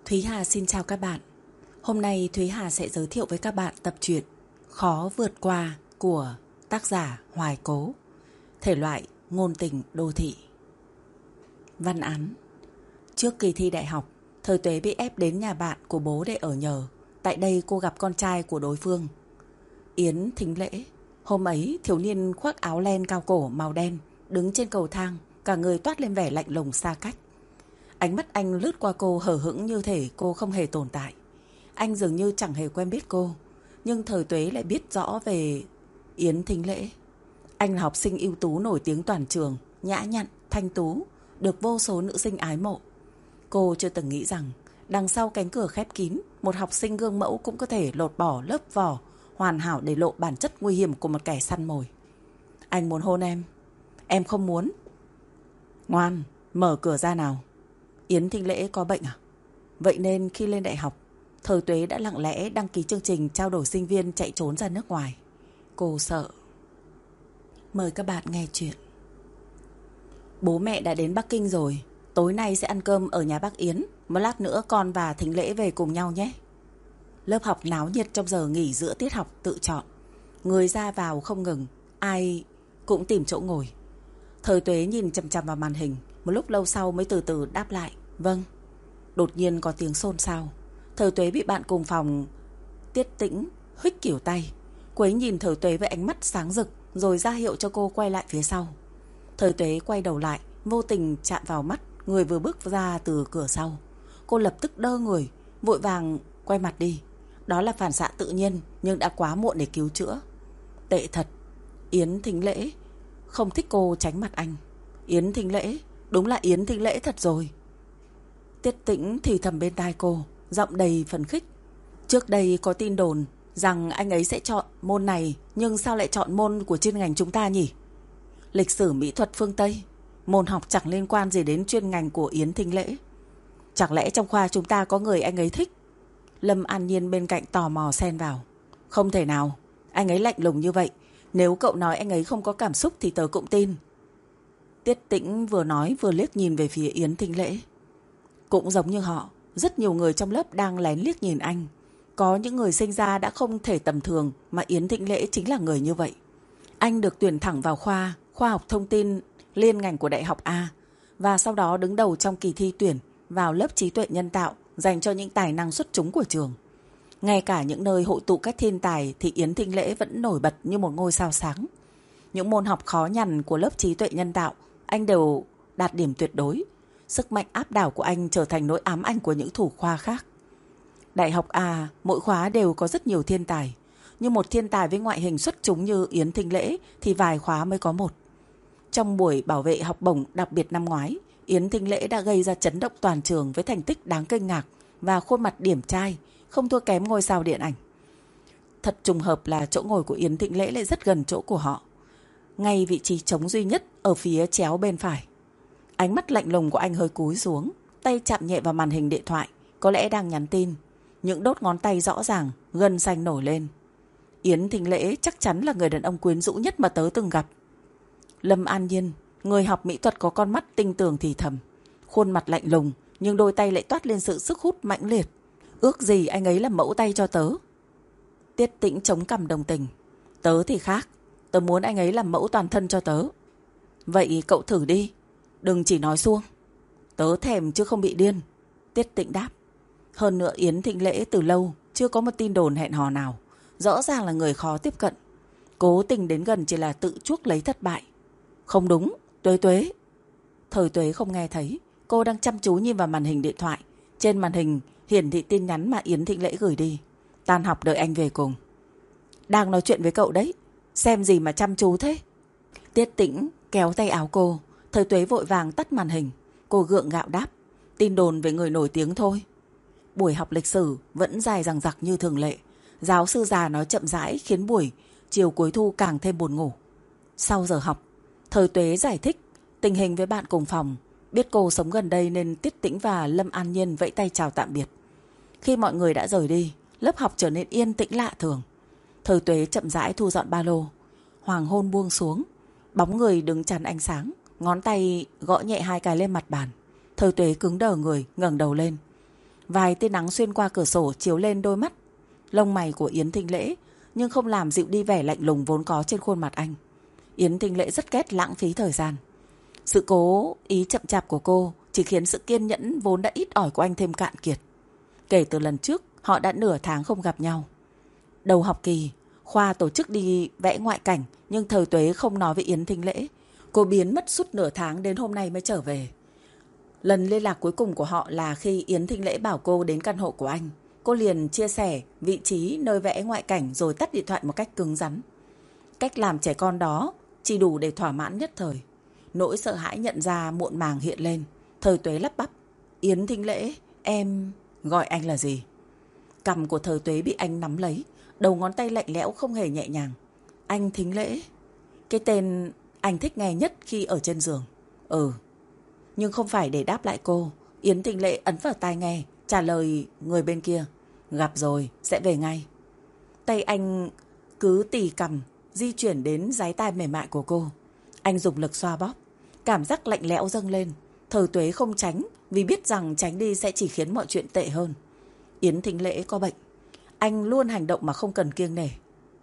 Thúy Hà xin chào các bạn. Hôm nay Thúy Hà sẽ giới thiệu với các bạn tập truyện Khó vượt qua của tác giả Hoài Cố, thể loại ngôn tình đô thị. Văn án: trước kỳ thi đại học, Thời Tuế bị ép đến nhà bạn của bố để ở nhờ. Tại đây cô gặp con trai của đối phương, Yến Thính Lễ. Hôm ấy, thiếu niên khoác áo len cao cổ màu đen, đứng trên cầu thang, cả người toát lên vẻ lạnh lùng xa cách. Ánh mắt anh lướt qua cô hờ hững như thể cô không hề tồn tại. Anh dường như chẳng hề quen biết cô, nhưng Thời Tuế lại biết rõ về Yến Thính Lễ. Anh là học sinh ưu tú nổi tiếng toàn trường, nhã nhặn, thanh tú, được vô số nữ sinh ái mộ. Cô chưa từng nghĩ rằng đằng sau cánh cửa khép kín, một học sinh gương mẫu cũng có thể lột bỏ lớp vỏ hoàn hảo để lộ bản chất nguy hiểm của một kẻ săn mồi. Anh muốn hôn em. Em không muốn. Ngoan, mở cửa ra nào. Yến Thính Lễ có bệnh à? Vậy nên khi lên đại học, Thời Tuế đã lặng lẽ đăng ký chương trình trao đổi sinh viên chạy trốn ra nước ngoài. Cô sợ. Mời các bạn nghe chuyện. Bố mẹ đã đến Bắc Kinh rồi. Tối nay sẽ ăn cơm ở nhà bác Yến. Một lát nữa con và Thính Lễ về cùng nhau nhé. Lớp học náo nhiệt trong giờ nghỉ giữa tiết học tự chọn. Người ra vào không ngừng, ai cũng tìm chỗ ngồi. Thời Tuế nhìn chằm chằm vào màn hình, một lúc lâu sau mới từ từ đáp lại vâng. Đột nhiên có tiếng xôn xao. Thời Tuế bị bạn cùng phòng Tiết Tĩnh huých kỷu tay. Cô ấy nhìn Thời Tuế với ánh mắt sáng rực, rồi ra hiệu cho cô quay lại phía sau. Thời Tuế quay đầu lại, vô tình chạm vào mắt người vừa bước ra từ cửa sau. Cô lập tức đơ người, vội vàng quay mặt đi. Đó là phản xạ tự nhiên, nhưng đã quá muộn để cứu chữa. Tệ thật. Yến Thính Lễ không thích cô tránh mặt anh. Yến Thính Lễ, đúng là Yến Thính Lễ thật rồi. Tiết Tĩnh thì thầm bên tai cô, giọng đầy phấn khích. Trước đây có tin đồn rằng anh ấy sẽ chọn môn này, nhưng sao lại chọn môn của chuyên ngành chúng ta nhỉ? Lịch sử mỹ thuật phương Tây, môn học chẳng liên quan gì đến chuyên ngành của Yến Thính Lễ. Chẳng lẽ trong khoa chúng ta có người anh ấy thích? Lâm An Nhiên bên cạnh tò mò xen vào. Không thể nào, anh ấy lạnh lùng như vậy. Nếu cậu nói anh ấy không có cảm xúc thì tớ cũng tin. Tiết Tĩnh vừa nói vừa liếc nhìn về phía Yến Thính Lễ. Cũng giống như họ, rất nhiều người trong lớp đang lén liếc nhìn anh. Có những người sinh ra đã không thể tầm thường, mà Yến Thính Lễ chính là người như vậy. Anh được tuyển thẳng vào khoa học thông tin liên ngành của Đại học A, và sau đó đứng đầu trong kỳ thi tuyển vào lớp trí tuệ nhân tạo dành cho những tài năng xuất chúng của trường. Ngay cả những nơi hội tụ các thiên tài thì Yến Thính Lễ vẫn nổi bật như một ngôi sao sáng. Những môn học khó nhằn của lớp trí tuệ nhân tạo, anh đều đạt điểm tuyệt đối. Sức mạnh áp đảo của anh trở thành nỗi ám ảnh của những thủ khoa khác. Đại học A, mỗi khóa đều có rất nhiều thiên tài. Nhưng một thiên tài với ngoại hình xuất chúng như Yến Thính Lễ thì vài khóa mới có một. Trong buổi bảo vệ học bổng đặc biệt năm ngoái, Yến Thính Lễ đã gây ra chấn động toàn trường với thành tích đáng kinh ngạc và khuôn mặt điển trai, không thua kém ngôi sao điện ảnh. Thật trùng hợp là chỗ ngồi của Yến Thính Lễ lại rất gần chỗ của họ, ngay vị trí trống duy nhất ở phía chéo bên phải. Ánh mắt lạnh lùng của anh hơi cúi xuống, tay chạm nhẹ vào màn hình điện thoại, có lẽ đang nhắn tin. Những đốt ngón tay rõ ràng, gân xanh nổi lên. Yến Thính Lễ chắc chắn là người đàn ông quyến rũ nhất mà tớ từng gặp. Lâm An Nhiên, người học mỹ thuật có con mắt tinh tường thì thầm. Khuôn mặt lạnh lùng, nhưng đôi tay lại toát lên sự sức hút mãnh liệt. Ước gì anh ấy làm mẫu tay cho tớ. Tiết Tĩnh chống cằm đồng tình. Tớ thì khác, tớ muốn anh ấy làm mẫu toàn thân cho tớ. Vậy cậu thử đi, đừng chỉ nói suông. Tớ thèm chứ không bị điên. Tiết Tĩnh đáp. Hơn nữa Yến Thính Lễ từ lâu chưa có một tin đồn hẹn hò nào. Rõ ràng là người khó tiếp cận. Cố tình đến gần chỉ là tự chuốc lấy thất bại. Không đúng, Tuế Tuế. Thời Tuế không nghe thấy. Cô đang chăm chú nhìn vào màn hình điện thoại. Trên màn hình hiển thị tin nhắn mà Yến Thính Lễ gửi đi. Tan học đợi anh về cùng. Đang nói chuyện với cậu đấy, xem gì mà chăm chú thế. Tiết Tĩnh kéo tay áo cô. Thời Tuế vội vàng tắt màn hình. Cô gượng gạo đáp. Tin đồn về người nổi tiếng thôi. Buổi học lịch sử vẫn dài dằng dặc như thường lệ. Giáo sư già nói chậm rãi khiến buổi chiều cuối thu càng thêm buồn ngủ. Sau giờ học, Thời Tuế giải thích tình hình với bạn cùng phòng. Biết cô sống gần đây nên Tiết Tĩnh và Lâm An Nhiên vẫy tay chào tạm biệt. Khi mọi người đã rời đi, lớp học trở nên yên tĩnh lạ thường. Thời Tuế chậm rãi thu dọn ba lô. Hoàng hôn buông xuống, bóng người đứng chắn ánh sáng, ngón tay gõ nhẹ hai cái lên mặt bàn. Thời Tuế cứng đờ người, ngẩng đầu lên. Vài tia nắng xuyên qua cửa sổ chiếu lên đôi mắt, lông mày của Yến Thính Lễ, nhưng không làm dịu đi vẻ lạnh lùng vốn có trên khuôn mặt anh. Yến Thính Lễ rất ghét lãng phí thời gian. Sự cố ý chậm chạp của cô chỉ khiến sự kiên nhẫn vốn đã ít ỏi của anh thêm cạn kiệt. Kể từ lần trước, họ đã nửa tháng không gặp nhau. Đầu học kỳ, khoa tổ chức đi vẽ ngoại cảnh, nhưng Thời Tuế không nói với Yến Thính Lễ. Cô biến mất suốt nửa tháng đến hôm nay mới trở về. Lần liên lạc cuối cùng của họ là khi Yến Thính Lễ bảo cô đến căn hộ của anh. Cô liền chia sẻ vị trí nơi vẽ ngoại cảnh rồi tắt điện thoại một cách cứng rắn. Cách làm trẻ con đó chỉ đủ để thỏa mãn nhất thời. Nỗi sợ hãi nhận ra muộn màng hiện lên. Thời Tuế lắp bắp. Yến Thính Lễ, em gọi anh là gì? Cằm của Thời Tuế bị anh nắm lấy, đầu ngón tay lạnh lẽo không hề nhẹ nhàng. Anh Thính Lễ. Cái tên anh thích nghe nhất khi ở trên giường. Nhưng không phải để đáp lại cô. Yến Thính Lễ ấn vào tai nghe, trả lời người bên kia. Gặp rồi, sẽ về ngay. Tay anh cứ tì cằm di chuyển đến dái tai mềm mại của cô. Anh dùng lực xoa bóp. Cảm giác lạnh lẽo dâng lên. Thời Tuế không tránh, vì biết rằng tránh đi sẽ chỉ khiến mọi chuyện tệ hơn. Yến Thính Lễ có bệnh. Anh luôn hành động mà không cần kiêng nể.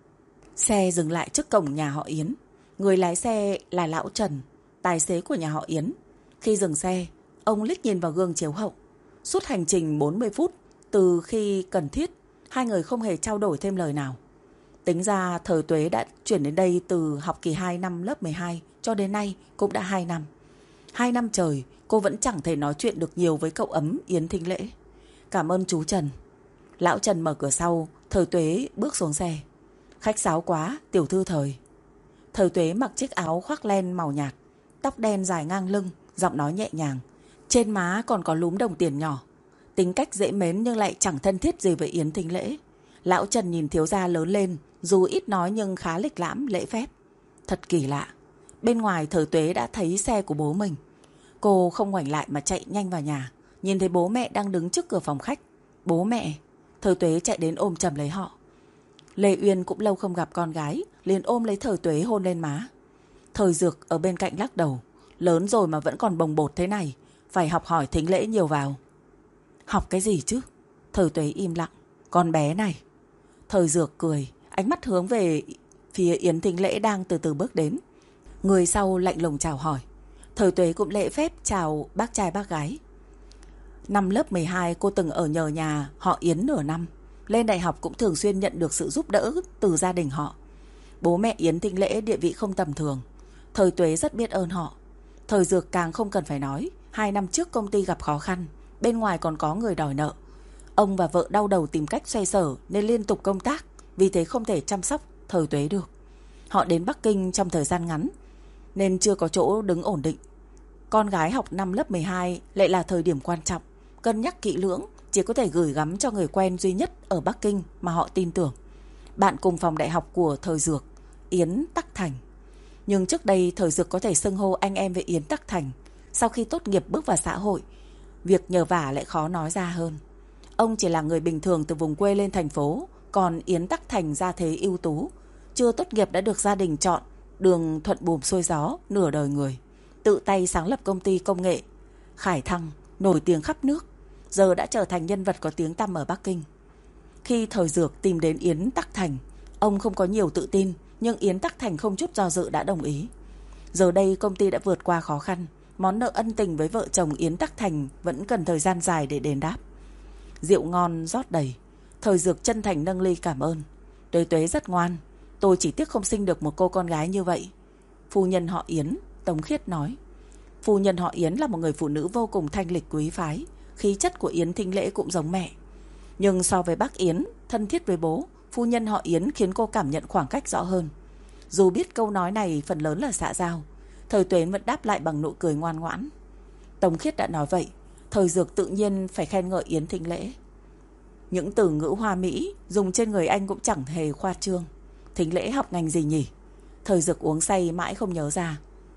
Xe dừng lại trước cổng nhà họ Yến. Người lái xe là Lão Trần, tài xế của nhà họ Yến. Khi dừng xe, ông liếc nhìn vào gương chiếu hậu. Suốt hành trình 40 phút, từ khi cần thiết, hai người không hề trao đổi thêm lời nào. Tính ra Thời Tuế đã chuyển đến đây từ học kỳ 2 năm lớp 12 cho đến nay cũng đã 2 năm. 2 năm trời, cô vẫn chẳng thể nói chuyện được nhiều với cậu ấm Yến Thính Lễ. Cảm ơn chú Trần. Lão Trần mở cửa sau, Thời Tuế bước xuống xe. Khách sáo quá, tiểu thư Thời. Thời Tuế mặc chiếc áo khoác len màu nhạt, tóc đen dài ngang lưng, giọng nói nhẹ nhàng. Trên má còn có lúm đồng tiền nhỏ. Tính cách dễ mến nhưng lại chẳng thân thiết gì với Yến Thính Lễ. Lão Trần nhìn thiếu gia lớn lên, dù ít nói nhưng khá lịch lãm, lễ phép. Thật kỳ lạ. Bên ngoài Thời Tuế đã thấy xe của bố mình. Cô không ngoảnh lại mà chạy nhanh vào nhà. Nhìn thấy bố mẹ đang đứng trước cửa phòng khách. Bố mẹ. Thời Tuế chạy đến ôm chầm lấy họ. Lê Uyên cũng lâu không gặp con gái, liền ôm lấy Thời Tuế hôn lên má. Thời Dược ở bên cạnh lắc đầu. Lớn rồi mà vẫn còn bồng bột thế này, phải học hỏi Thính Lễ nhiều vào. Học cái gì chứ? Thời Tuế im lặng. Con bé này. Thời Dược cười, ánh mắt hướng về phía Yến Thính Lễ đang từ từ bước đến. Người sau lạnh lùng chào hỏi. Thời Tuế cũng lễ phép chào bác trai bác gái. Năm lớp 12 cô từng ở nhờ nhà họ Yến nửa năm. Lên đại học cũng thường xuyên nhận được sự giúp đỡ từ gia đình họ. Bố mẹ Yến Thính Lễ địa vị không tầm thường. Thời Tuế rất biết ơn họ. Thời Dược càng không cần phải nói. 2 năm trước công ty gặp khó khăn, bên ngoài còn có người đòi nợ. Ông và vợ đau đầu tìm cách xoay sở nên liên tục công tác, vì thế không thể chăm sóc Thời Tuế được. Họ đến Bắc Kinh trong thời gian ngắn nên chưa có chỗ đứng ổn định. Con gái học năm lớp 12 lại là thời điểm quan trọng. Cân nhắc kỹ lưỡng, chỉ có thể gửi gắm cho người quen duy nhất ở Bắc Kinh mà họ tin tưởng. Bạn cùng phòng đại học của Thời Dược, Yến Tắc Thành. Nhưng trước đây Thời Dược có thể xưng hô anh em với Yến Tắc Thành. Sau khi tốt nghiệp bước vào xã hội, việc nhờ vả lại khó nói ra hơn. Ông chỉ là người bình thường từ vùng quê lên thành phố, còn Yến Tắc Thành gia thế ưu tú. Chưa tốt nghiệp đã được gia đình chọn, đường thuận buồm xuôi gió, nửa đời người. Tự tay sáng lập công ty công nghệ Khải Thăng, nổi tiếng khắp nước. Giờ đã trở thành nhân vật có tiếng tăm ở Bắc Kinh. Khi Thời Dược tìm đến Yến Tắc Thành, ông không có nhiều tự tin, nhưng Yến Tắc Thành không chút do dự đã đồng ý. Giờ đây công ty đã vượt qua khó khăn. Món nợ ân tình với vợ chồng Yến Tắc Thành vẫn cần thời gian dài để đền đáp. Rượu ngon rót đầy. Thời Dược chân thành nâng ly cảm ơn. Tuế Tuế rất ngoan. Tôi chỉ tiếc không sinh được một cô con gái như vậy. Phu nhân họ Yến, Tống Khiết nói. Phu nhân họ Yến là một người phụ nữ vô cùng thanh lịch quý phái. Khí chất của Yến Thính Lễ cũng giống mẹ. Nhưng so với bác Yến, thân thiết với bố, phu nhân họ Yến khiến cô cảm nhận khoảng cách rõ hơn. Dù biết câu nói này phần lớn là xã giao, Thời Tuế vẫn đáp lại bằng nụ cười ngoan ngoãn. Tống Khiết đã nói vậy, Thời Dược tự nhiên phải khen ngợi Yến Thính Lễ. Những từ ngữ hoa mỹ dùng trên người anh cũng chẳng hề khoa trương. Thính Lễ học ngành gì nhỉ? Thời Dược uống say mãi không nhớ ra.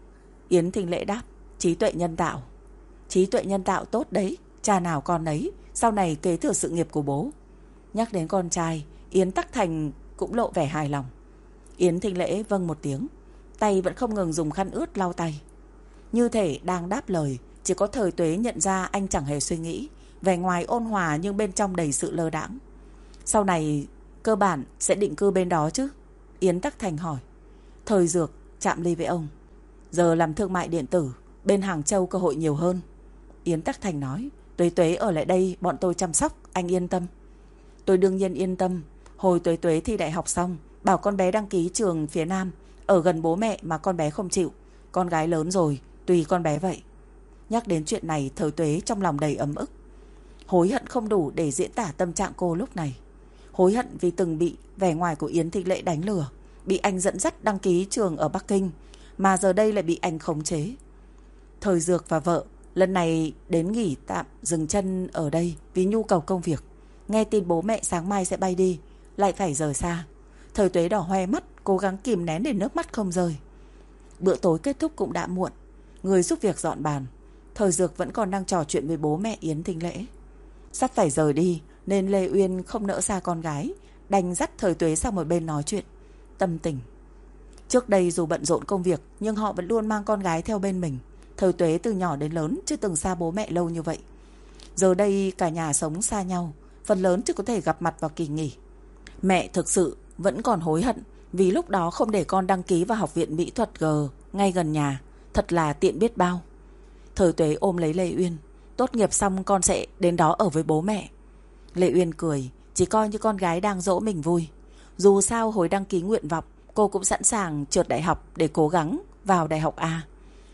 Yến Thính Lễ đáp, trí tuệ nhân tạo. Trí tuệ nhân tạo tốt đấy, cha nào con ấy, sau này kế thừa sự nghiệp của bố. Nhắc đến con trai, Yến Tắc Thành cũng lộ vẻ hài lòng. Yến Thính Lễ vâng một tiếng, tay vẫn không ngừng dùng khăn ướt lau tay. Như thể đang đáp lời, chỉ có Thời Tuế nhận ra anh chẳng hề suy nghĩ, vẻ ngoài ôn hòa nhưng bên trong đầy sự lơ đãng. Sau này cơ bản sẽ định cư bên đó chứ? Yến Tắc Thành hỏi. Thời Dược chạm ly với ông. Giờ làm thương mại điện tử, bên Hàng Châu cơ hội nhiều hơn. Yến Tắc Thành nói. Tuế Tuế ở lại đây bọn tôi chăm sóc, anh yên tâm. Tôi đương nhiên yên tâm. Hồi Tuế Tuế thi đại học xong, bảo con bé đăng ký trường phía Nam, ở gần bố mẹ mà con bé không chịu. Con gái lớn rồi, tùy con bé vậy. Nhắc đến chuyện này, Thời Tuế trong lòng đầy ấm ức. Hối hận không đủ để diễn tả tâm trạng cô lúc này. Hối hận vì từng bị vẻ ngoài của Yến Thịnh Lễ đánh lừa, bị anh dẫn dắt đăng ký trường ở Bắc Kinh, mà giờ đây lại bị anh khống chế. Thời Dược và vợ lần này đến nghỉ tạm dừng chân ở đây vì nhu cầu công việc. Nghe tin bố mẹ sáng mai sẽ bay đi, lại phải rời xa. Thời Tuế đỏ hoe mắt, cố gắng kìm nén để nước mắt không rơi. Bữa tối kết thúc cũng đã muộn. Người giúp việc dọn bàn. Thời Dược vẫn còn đang trò chuyện với bố mẹ Yến Thịnh Lễ. Sắp phải rời đi nên Lê Uyên không nỡ xa con gái, đành dắt Thời Tuế sang một bên nói chuyện tâm tình. Trước đây dù bận rộn công việc nhưng họ vẫn luôn mang con gái theo bên mình. Thời Tuế từ nhỏ đến lớn chưa từng xa bố mẹ lâu như vậy. Giờ đây cả nhà sống xa nhau, phần lớn chỉ có thể gặp mặt vào kỳ nghỉ. Mẹ thực sự vẫn còn hối hận vì lúc đó không để con đăng ký vào Học viện Mỹ thuật G ngay gần nhà. Thật là tiện biết bao. Thời Tuế ôm lấy Lê Uyên. Tốt nghiệp xong con sẽ đến đó ở với bố mẹ. Lê Uyên cười, chỉ coi như con gái đang dỗ mình vui. Dù sao hồi đăng ký nguyện vọng, cô cũng sẵn sàng trượt đại học để cố gắng vào đại học A.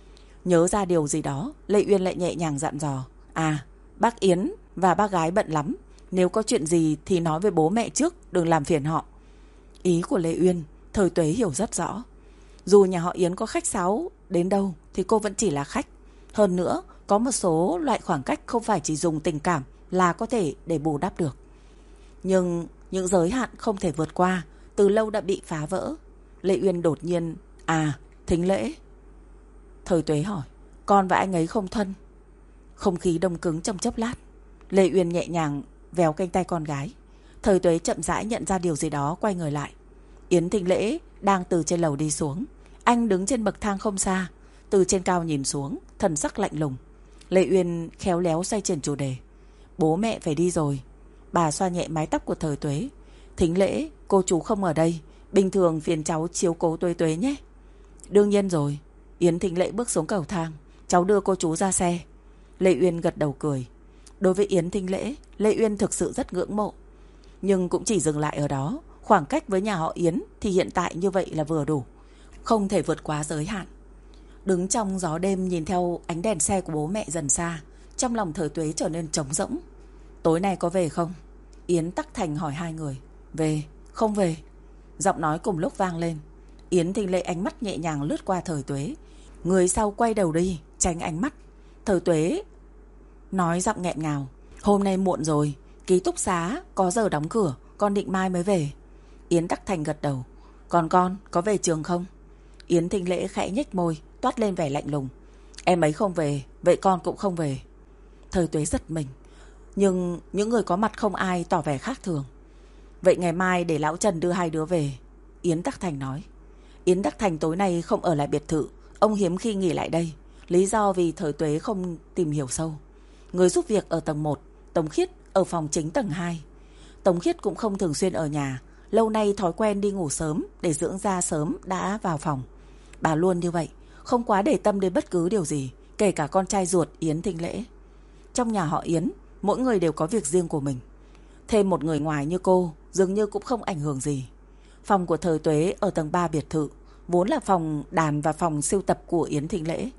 Nhớ ra điều gì đó, Lê Uyên lại nhẹ nhàng dặn dò. Bác Yến và bác gái bận lắm, nếu có chuyện gì thì nói với bố mẹ trước, đừng làm phiền họ. Ý của Lê Uyên, Thời Tuế hiểu rất rõ. Dù nhà họ Yến có khách sáo đến đâu thì cô vẫn chỉ là khách. Hơn nữa, có một số loại khoảng cách không phải chỉ dùng tình cảm là có thể để bù đắp được. Nhưng những giới hạn không thể vượt qua từ lâu đã bị phá vỡ. Lê Uyên đột nhiên. Thính Lễ. Thời Tuế hỏi. Con và anh ấy không thân? Không khí đông cứng trong chốc lát. Lê Uyên nhẹ nhàng véo cánh tay con gái. Thời Tuế chậm rãi nhận ra điều gì đó, quay người lại. Yến Thịnh Lễ đang từ trên lầu đi xuống. Anh đứng trên bậc thang không xa, từ trên cao nhìn xuống, thần sắc lạnh lùng. Lê Uyên khéo léo xoay chuyển chủ đề. Bố mẹ phải đi rồi. Bà xoa nhẹ mái tóc của Thời Tuế. Thính Lễ, cô chú không ở đây, bình thường phiền cháu chiếu cố Tuế Tuế nhé. Đương nhiên rồi. Yến Thính Lễ bước xuống cầu thang. Cháu đưa cô chú ra xe. Lê Uyên gật đầu cười. Đối với Yến Thính Lễ, Lê Uyên thực sự rất ngưỡng mộ. Nhưng cũng chỉ dừng lại ở đó. Khoảng cách với nhà họ Yến thì hiện tại như vậy là vừa đủ, không thể vượt quá giới hạn. Đứng trong gió đêm nhìn theo ánh đèn xe của bố mẹ dần xa, trong lòng Thời Tuế trở nên trống rỗng. Tối nay có về không? Yến Tắc Thành hỏi hai người. Về, không về. Giọng nói cùng lúc vang lên. Yến Thịnh Lễ ánh mắt nhẹ nhàng lướt qua Thời Tuế. Người sau quay đầu đi, tránh ánh mắt. Thời Tuế nói giọng nghẹn ngào. Hôm nay muộn rồi, ký túc xá có giờ đóng cửa, con định mai mới về. Yến Tắc Thành gật đầu. Còn con có về trường không? Yến Thịnh Lễ khẽ nhếch môi, toát lên vẻ lạnh lùng. Em ấy không về, vậy con cũng không về. Thời Tuế giật mình, nhưng những người có mặt không ai tỏ vẻ khác thường. Vậy ngày mai để lão Trần đưa hai đứa về, Yến Tắc Thành nói. Yến Tắc Thành tối nay không ở lại biệt thự, ông hiếm khi nghỉ lại đây. Lý do vì Thời Tuế không tìm hiểu sâu. Người giúp việc ở tầng 1, Tống Khiết ở phòng chính tầng 2. Tống Khiết cũng không thường xuyên ở nhà, lâu nay thói quen đi ngủ sớm để dưỡng da sớm đã vào phòng. Bà luôn như vậy, không quá để tâm đến bất cứ điều gì, kể cả con trai ruột Yến Thịnh Lễ. Trong nhà họ Yến, mỗi người đều có việc riêng của mình. Thêm một người ngoài như cô dường như cũng không ảnh hưởng gì. Phòng của Thời Tuế ở tầng 3 biệt thự, vốn là phòng đàn và phòng sưu tập của Yến Thịnh Lễ.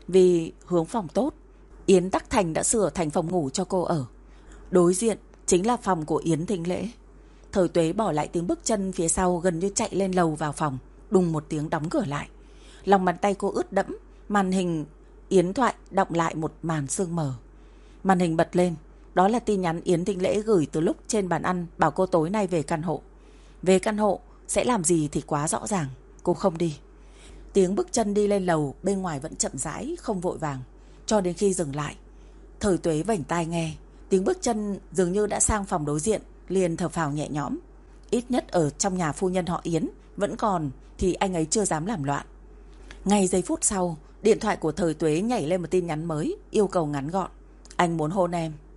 Vì hướng phòng tốt, Yến Tắc Thành đã sửa thành phòng ngủ cho cô ở. Đối diện chính là phòng của Yến Thịnh Lễ. Thời Tuế bỏ lại tiếng bước chân phía sau, gần như chạy lên lầu vào phòng. Đùng một tiếng đóng cửa lại. Lòng bàn tay cô ướt đẫm. Màn hình Yến thoại đọng lại một màn sương mờ. Màn hình bật lên. Đó là tin nhắn Yến Thịnh Lễ gửi từ lúc trên bàn ăn, bảo cô tối nay về căn hộ. Về căn hộ sẽ làm gì thì quá rõ ràng. Cô không đi. Tiếng bước chân đi lên lầu bên ngoài vẫn chậm rãi, không vội vàng, cho đến khi dừng lại. Thời Tuế vểnh tai nghe. Tiếng bước chân dường như đã sang phòng đối diện, liền thở phào nhẹ nhõm. Ít nhất ở trong nhà phu nhân họ Yến vẫn còn thì anh ấy chưa dám làm loạn. Ngay giây phút sau, điện thoại của Thời Tuế nhảy lên một tin nhắn mới, yêu cầu ngắn gọn. Anh muốn hôn em.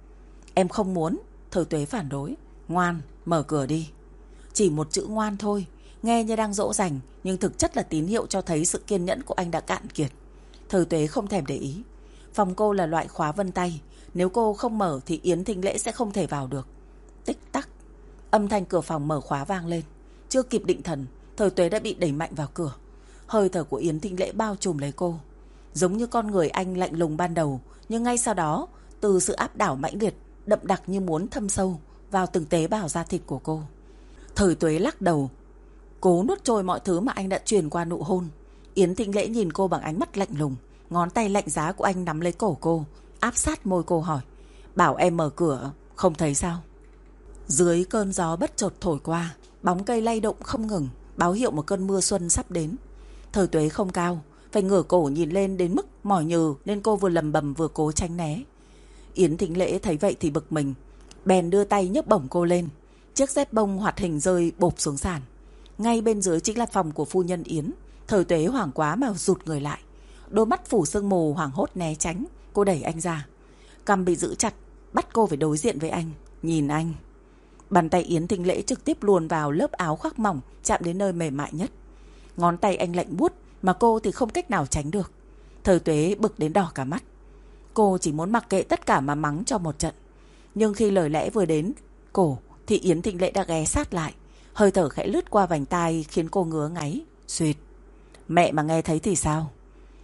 Em không muốn. Thời Tuế phản đối. Ngoan, mở cửa đi. Chỉ một chữ ngoan thôi, nghe như đang dỗ dành, nhưng thực chất là tín hiệu cho thấy sự kiên nhẫn của anh đã cạn kiệt. Thời Tuế không thèm để ý. Phòng cô là loại khóa vân tay, nếu cô không mở thì Yến Thính Lễ sẽ không thể vào được. Tích tắc, âm thanh cửa phòng mở khóa vang lên. Chưa kịp định thần, Thời Tuế đã bị đẩy mạnh vào cửa. Hơi thở của Yến Thính Lễ bao trùm lấy cô, giống như con người anh lạnh lùng ban đầu, nhưng ngay sau đó, từ sự áp đảo mãnh liệt, đậm đặc như muốn thâm sâu vào từng tế bào da thịt của cô. Thời Tuế lắc đầu, cố nuốt trôi mọi thứ mà anh đã truyền qua nụ hôn. Yến Thính Lễ nhìn cô bằng ánh mắt lạnh lùng, ngón tay lạnh giá của anh nắm lấy cổ cô, áp sát môi cô hỏi, bảo em mở cửa, không thấy sao? Dưới cơn gió bất chợt thổi qua, bóng cây lay động không ngừng, báo hiệu một cơn mưa xuân sắp đến. Thời Tuế không cao, phải ngửa cổ nhìn lên đến mức mỏi nhừ, nên cô vừa lầm bầm vừa cố tránh né. Yến Thính Lễ thấy vậy thì bực mình, bèn đưa tay nhấc bổng cô lên. Chiếc dép bông hoạt hình rơi bộp xuống sàn. Ngay bên dưới chính là phòng của phu nhân Yến. Thời Tuế hoảng quá mà rụt người lại, đôi mắt phủ sương mù hoảng hốt né tránh. Cô đẩy anh ra, cằm bị giữ chặt, bắt cô phải đối diện với anh. Nhìn anh. Bàn tay Yến Thính Lễ trực tiếp luồn vào lớp áo khoác mỏng, chạm đến nơi mềm mại nhất. Ngón tay anh lạnh buốt mà cô thì không cách nào tránh được. Thời Tuế bực đến đỏ cả mắt. Cô chỉ muốn mặc kệ tất cả mà mắng cho một trận. Nhưng khi lời lẽ vừa đến cổ thì Yến Thính Lễ đã ghé sát lại. Hơi thở khẽ lướt qua vành tai khiến cô ngứa ngáy. Xuyệt. Mẹ mà nghe thấy thì sao?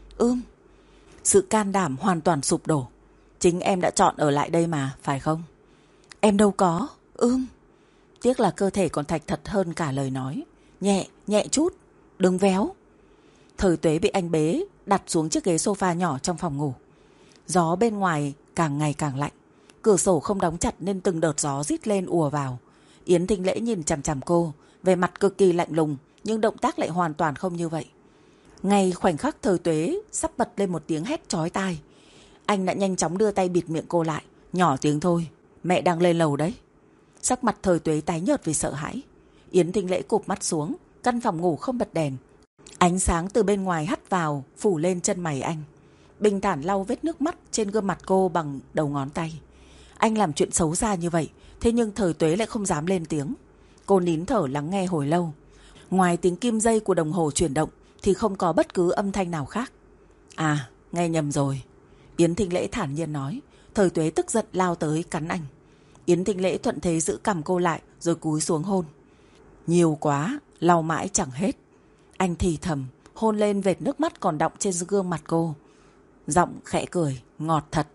Sự can đảm hoàn toàn sụp đổ. Chính em đã chọn ở lại đây mà, phải không? Em đâu có. Tiếc là cơ thể còn thạch thật hơn cả lời nói. Nhẹ, nhẹ chút, đừng véo. Thời Tuế bị anh bế đặt xuống chiếc ghế sofa nhỏ trong phòng ngủ. Gió bên ngoài càng ngày càng lạnh. Cửa sổ không đóng chặt nên từng đợt gió rít lên ùa vào. Yến Thính Lễ nhìn chằm chằm cô, vẻ mặt cực kỳ lạnh lùng, nhưng động tác lại hoàn toàn không như vậy. Ngay khoảnh khắc Thời Tuế sắp bật lên một tiếng hét chói tai, anh đã nhanh chóng đưa tay bịt miệng cô lại. Nhỏ tiếng thôi, mẹ đang lên lầu đấy. Sắc mặt Thời Tuế tái nhợt vì sợ hãi. Yến Thính Lễ cụp mắt xuống. Căn phòng ngủ không bật đèn, ánh sáng từ bên ngoài hắt vào phủ lên chân mày anh. Bình thản lau vết nước mắt trên gương mặt cô bằng đầu ngón tay. Anh làm chuyện xấu xa như vậy, thế nhưng Thời Tuế lại không dám lên tiếng. Cô nín thở lắng nghe hồi lâu. Ngoài tiếng kim dây của đồng hồ chuyển động thì không có bất cứ âm thanh nào khác. À, nghe nhầm rồi, Yến Thính Lễ thản nhiên nói. Thời Tuế tức giận lao tới cắn anh. Yến Thính Lễ thuận thế giữ cằm cô lại rồi cúi xuống hôn. Nhiều quá, lau mãi chẳng hết. Anh thì thầm, hôn lên vệt nước mắt còn đọng trên gương mặt cô. Giọng khẽ cười, ngọt thật.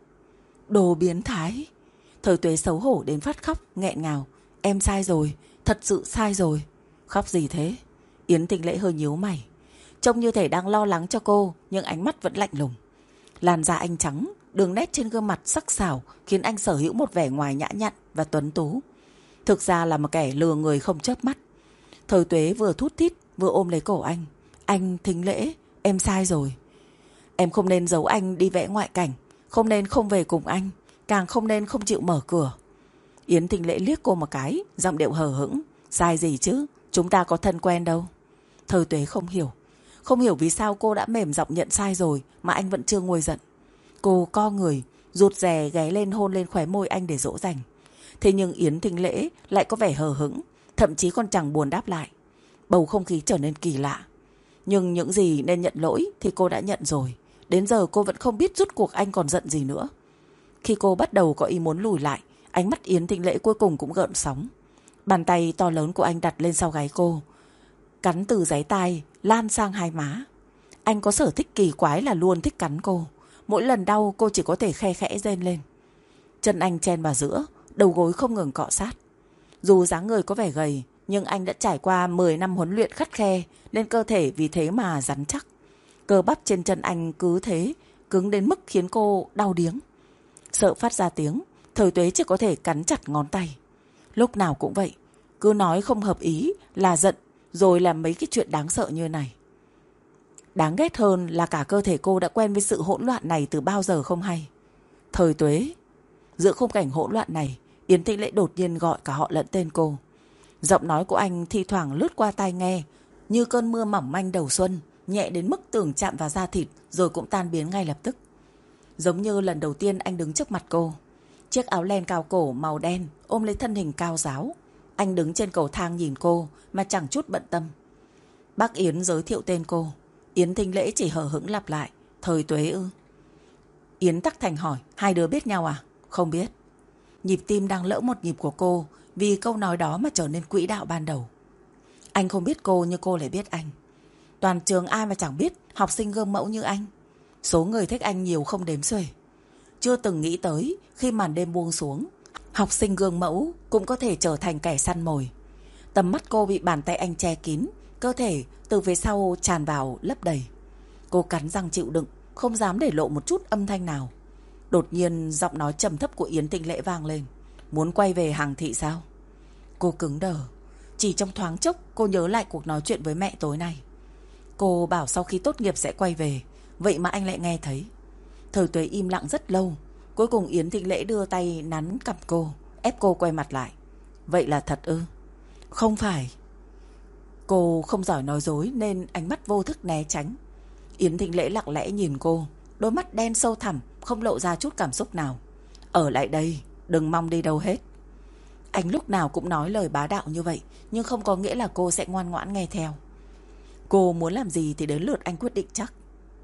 Đồ biến thái. Thời Tuế xấu hổ đến phát khóc, nghẹn ngào. Em sai rồi, thật sự sai rồi. Khóc gì thế? Yến Thính Lễ hơi nhíu mày, trông như thể đang lo lắng cho cô, nhưng ánh mắt vẫn lạnh lùng. Làn da anh trắng, đường nét trên gương mặt sắc sảo khiến anh sở hữu một vẻ ngoài nhã nhặn và tuấn tú. Thực ra là một kẻ lừa người không chớp mắt. Thời Tuế vừa thút thít vừa ôm lấy cổ anh. Anh Thính Lễ, em sai rồi. Em không nên giấu anh đi vẽ ngoại cảnh, không nên không về cùng anh, càng không nên không chịu mở cửa. Yến Thính Lễ liếc cô một cái, giọng điệu hờ hững. Sai gì chứ, chúng ta có thân quen đâu. Thời Tuế không hiểu vì sao cô đã mềm giọng nhận sai rồi mà anh vẫn chưa nguôi giận. Cô co người, rụt rè ghé lên hôn lên khóe môi anh để dỗ dành. Thế nhưng Yến Thính Lễ lại có vẻ hờ hững, thậm chí còn chẳng buồn đáp lại. Bầu không khí trở nên kỳ lạ. Nhưng những gì nên nhận lỗi thì cô đã nhận rồi. Đến giờ cô vẫn không biết rốt cuộc anh còn giận gì nữa. Khi cô bắt đầu có ý muốn lùi lại, ánh mắt Yến Thính Lễ cuối cùng cũng gợn sóng. Bàn tay to lớn của anh đặt lên sau gáy cô, cắn từ dái tai lan sang hai má. Anh có sở thích kỳ quái là luôn thích cắn cô. Mỗi lần đau cô chỉ có thể khe khẽ rên lên. Chân anh chen vào giữa, đầu gối không ngừng cọ sát. Dù dáng người có vẻ gầy, nhưng anh đã trải qua 10 năm huấn luyện khắt khe, nên cơ thể vì thế mà rắn chắc. Cơ bắp trên chân anh cứ thế cứng đến mức khiến cô đau điếng. Sợ phát ra tiếng, Thời Tuế chỉ có thể cắn chặt ngón tay. Lúc nào cũng vậy, cứ nói không hợp ý là giận, rồi làm mấy cái chuyện đáng sợ như này. Đáng ghét hơn là cả cơ thể cô đã quen với sự hỗn loạn này từ bao giờ không hay. Thời Tuế. Giữa khung cảnh hỗn loạn này, Yến Thính Lễ đột nhiên gọi cả họ lẫn tên cô. Giọng nói của anh thi thoảng lướt qua tai nghe như cơn mưa mỏng manh đầu xuân, nhẹ đến mức tưởng chạm vào da thịt rồi cũng tan biến ngay lập tức. Giống như lần đầu tiên anh đứng trước mặt cô. Chiếc áo len cao cổ màu đen ôm lấy thân hình cao ráo. Anh đứng trên cầu thang nhìn cô mà chẳng chút bận tâm. Bác Yến giới thiệu tên cô. Yến Thính Lễ chỉ hờ hững lặp lại. Thời Tuế ư? Yến Tắc Thành hỏi. Hai đứa biết nhau à? Không biết. Nhịp tim đang lỡ một nhịp của cô vì câu nói đó mà trở nên quỹ đạo ban đầu. Anh không biết cô nhưng cô lại biết anh. Toàn trường ai mà chẳng biết học sinh gương mẫu như anh. Số người thích anh nhiều không đếm xuể. Chưa từng nghĩ tới khi màn đêm buông xuống, học sinh gương mẫu cũng có thể trở thành kẻ săn mồi. Tầm mắt cô bị bàn tay anh che kín, cơ thể từ phía sau tràn vào lấp đầy. Cô cắn răng chịu đựng, không dám để lộ một chút âm thanh nào. Đột nhiên giọng nói trầm thấp của Yến Thính Lễ vang lên. Muốn quay về Hàng Thị sao? Cô cứng đờ. Chỉ trong thoáng chốc cô nhớ lại cuộc nói chuyện với mẹ tối nay. Cô bảo sau khi tốt nghiệp sẽ quay về, vậy mà anh lại nghe thấy. Thời Tuế im lặng rất lâu. Cuối cùng Yến Thính Lễ đưa tay nắn cằm cô, ép cô quay mặt lại. Vậy là thật ư? Không phải. Cô không giỏi nói dối nên ánh mắt vô thức né tránh. Yến Thính Lễ lặng lẽ nhìn cô, đôi mắt đen sâu thẳm, không lộ ra chút cảm xúc nào. Ở lại đây, đừng mong đi đâu hết. Anh lúc nào cũng nói lời bá đạo như vậy, nhưng không có nghĩa là cô sẽ ngoan ngoãn nghe theo. Cô muốn làm gì thì đến lượt anh quyết định chắc.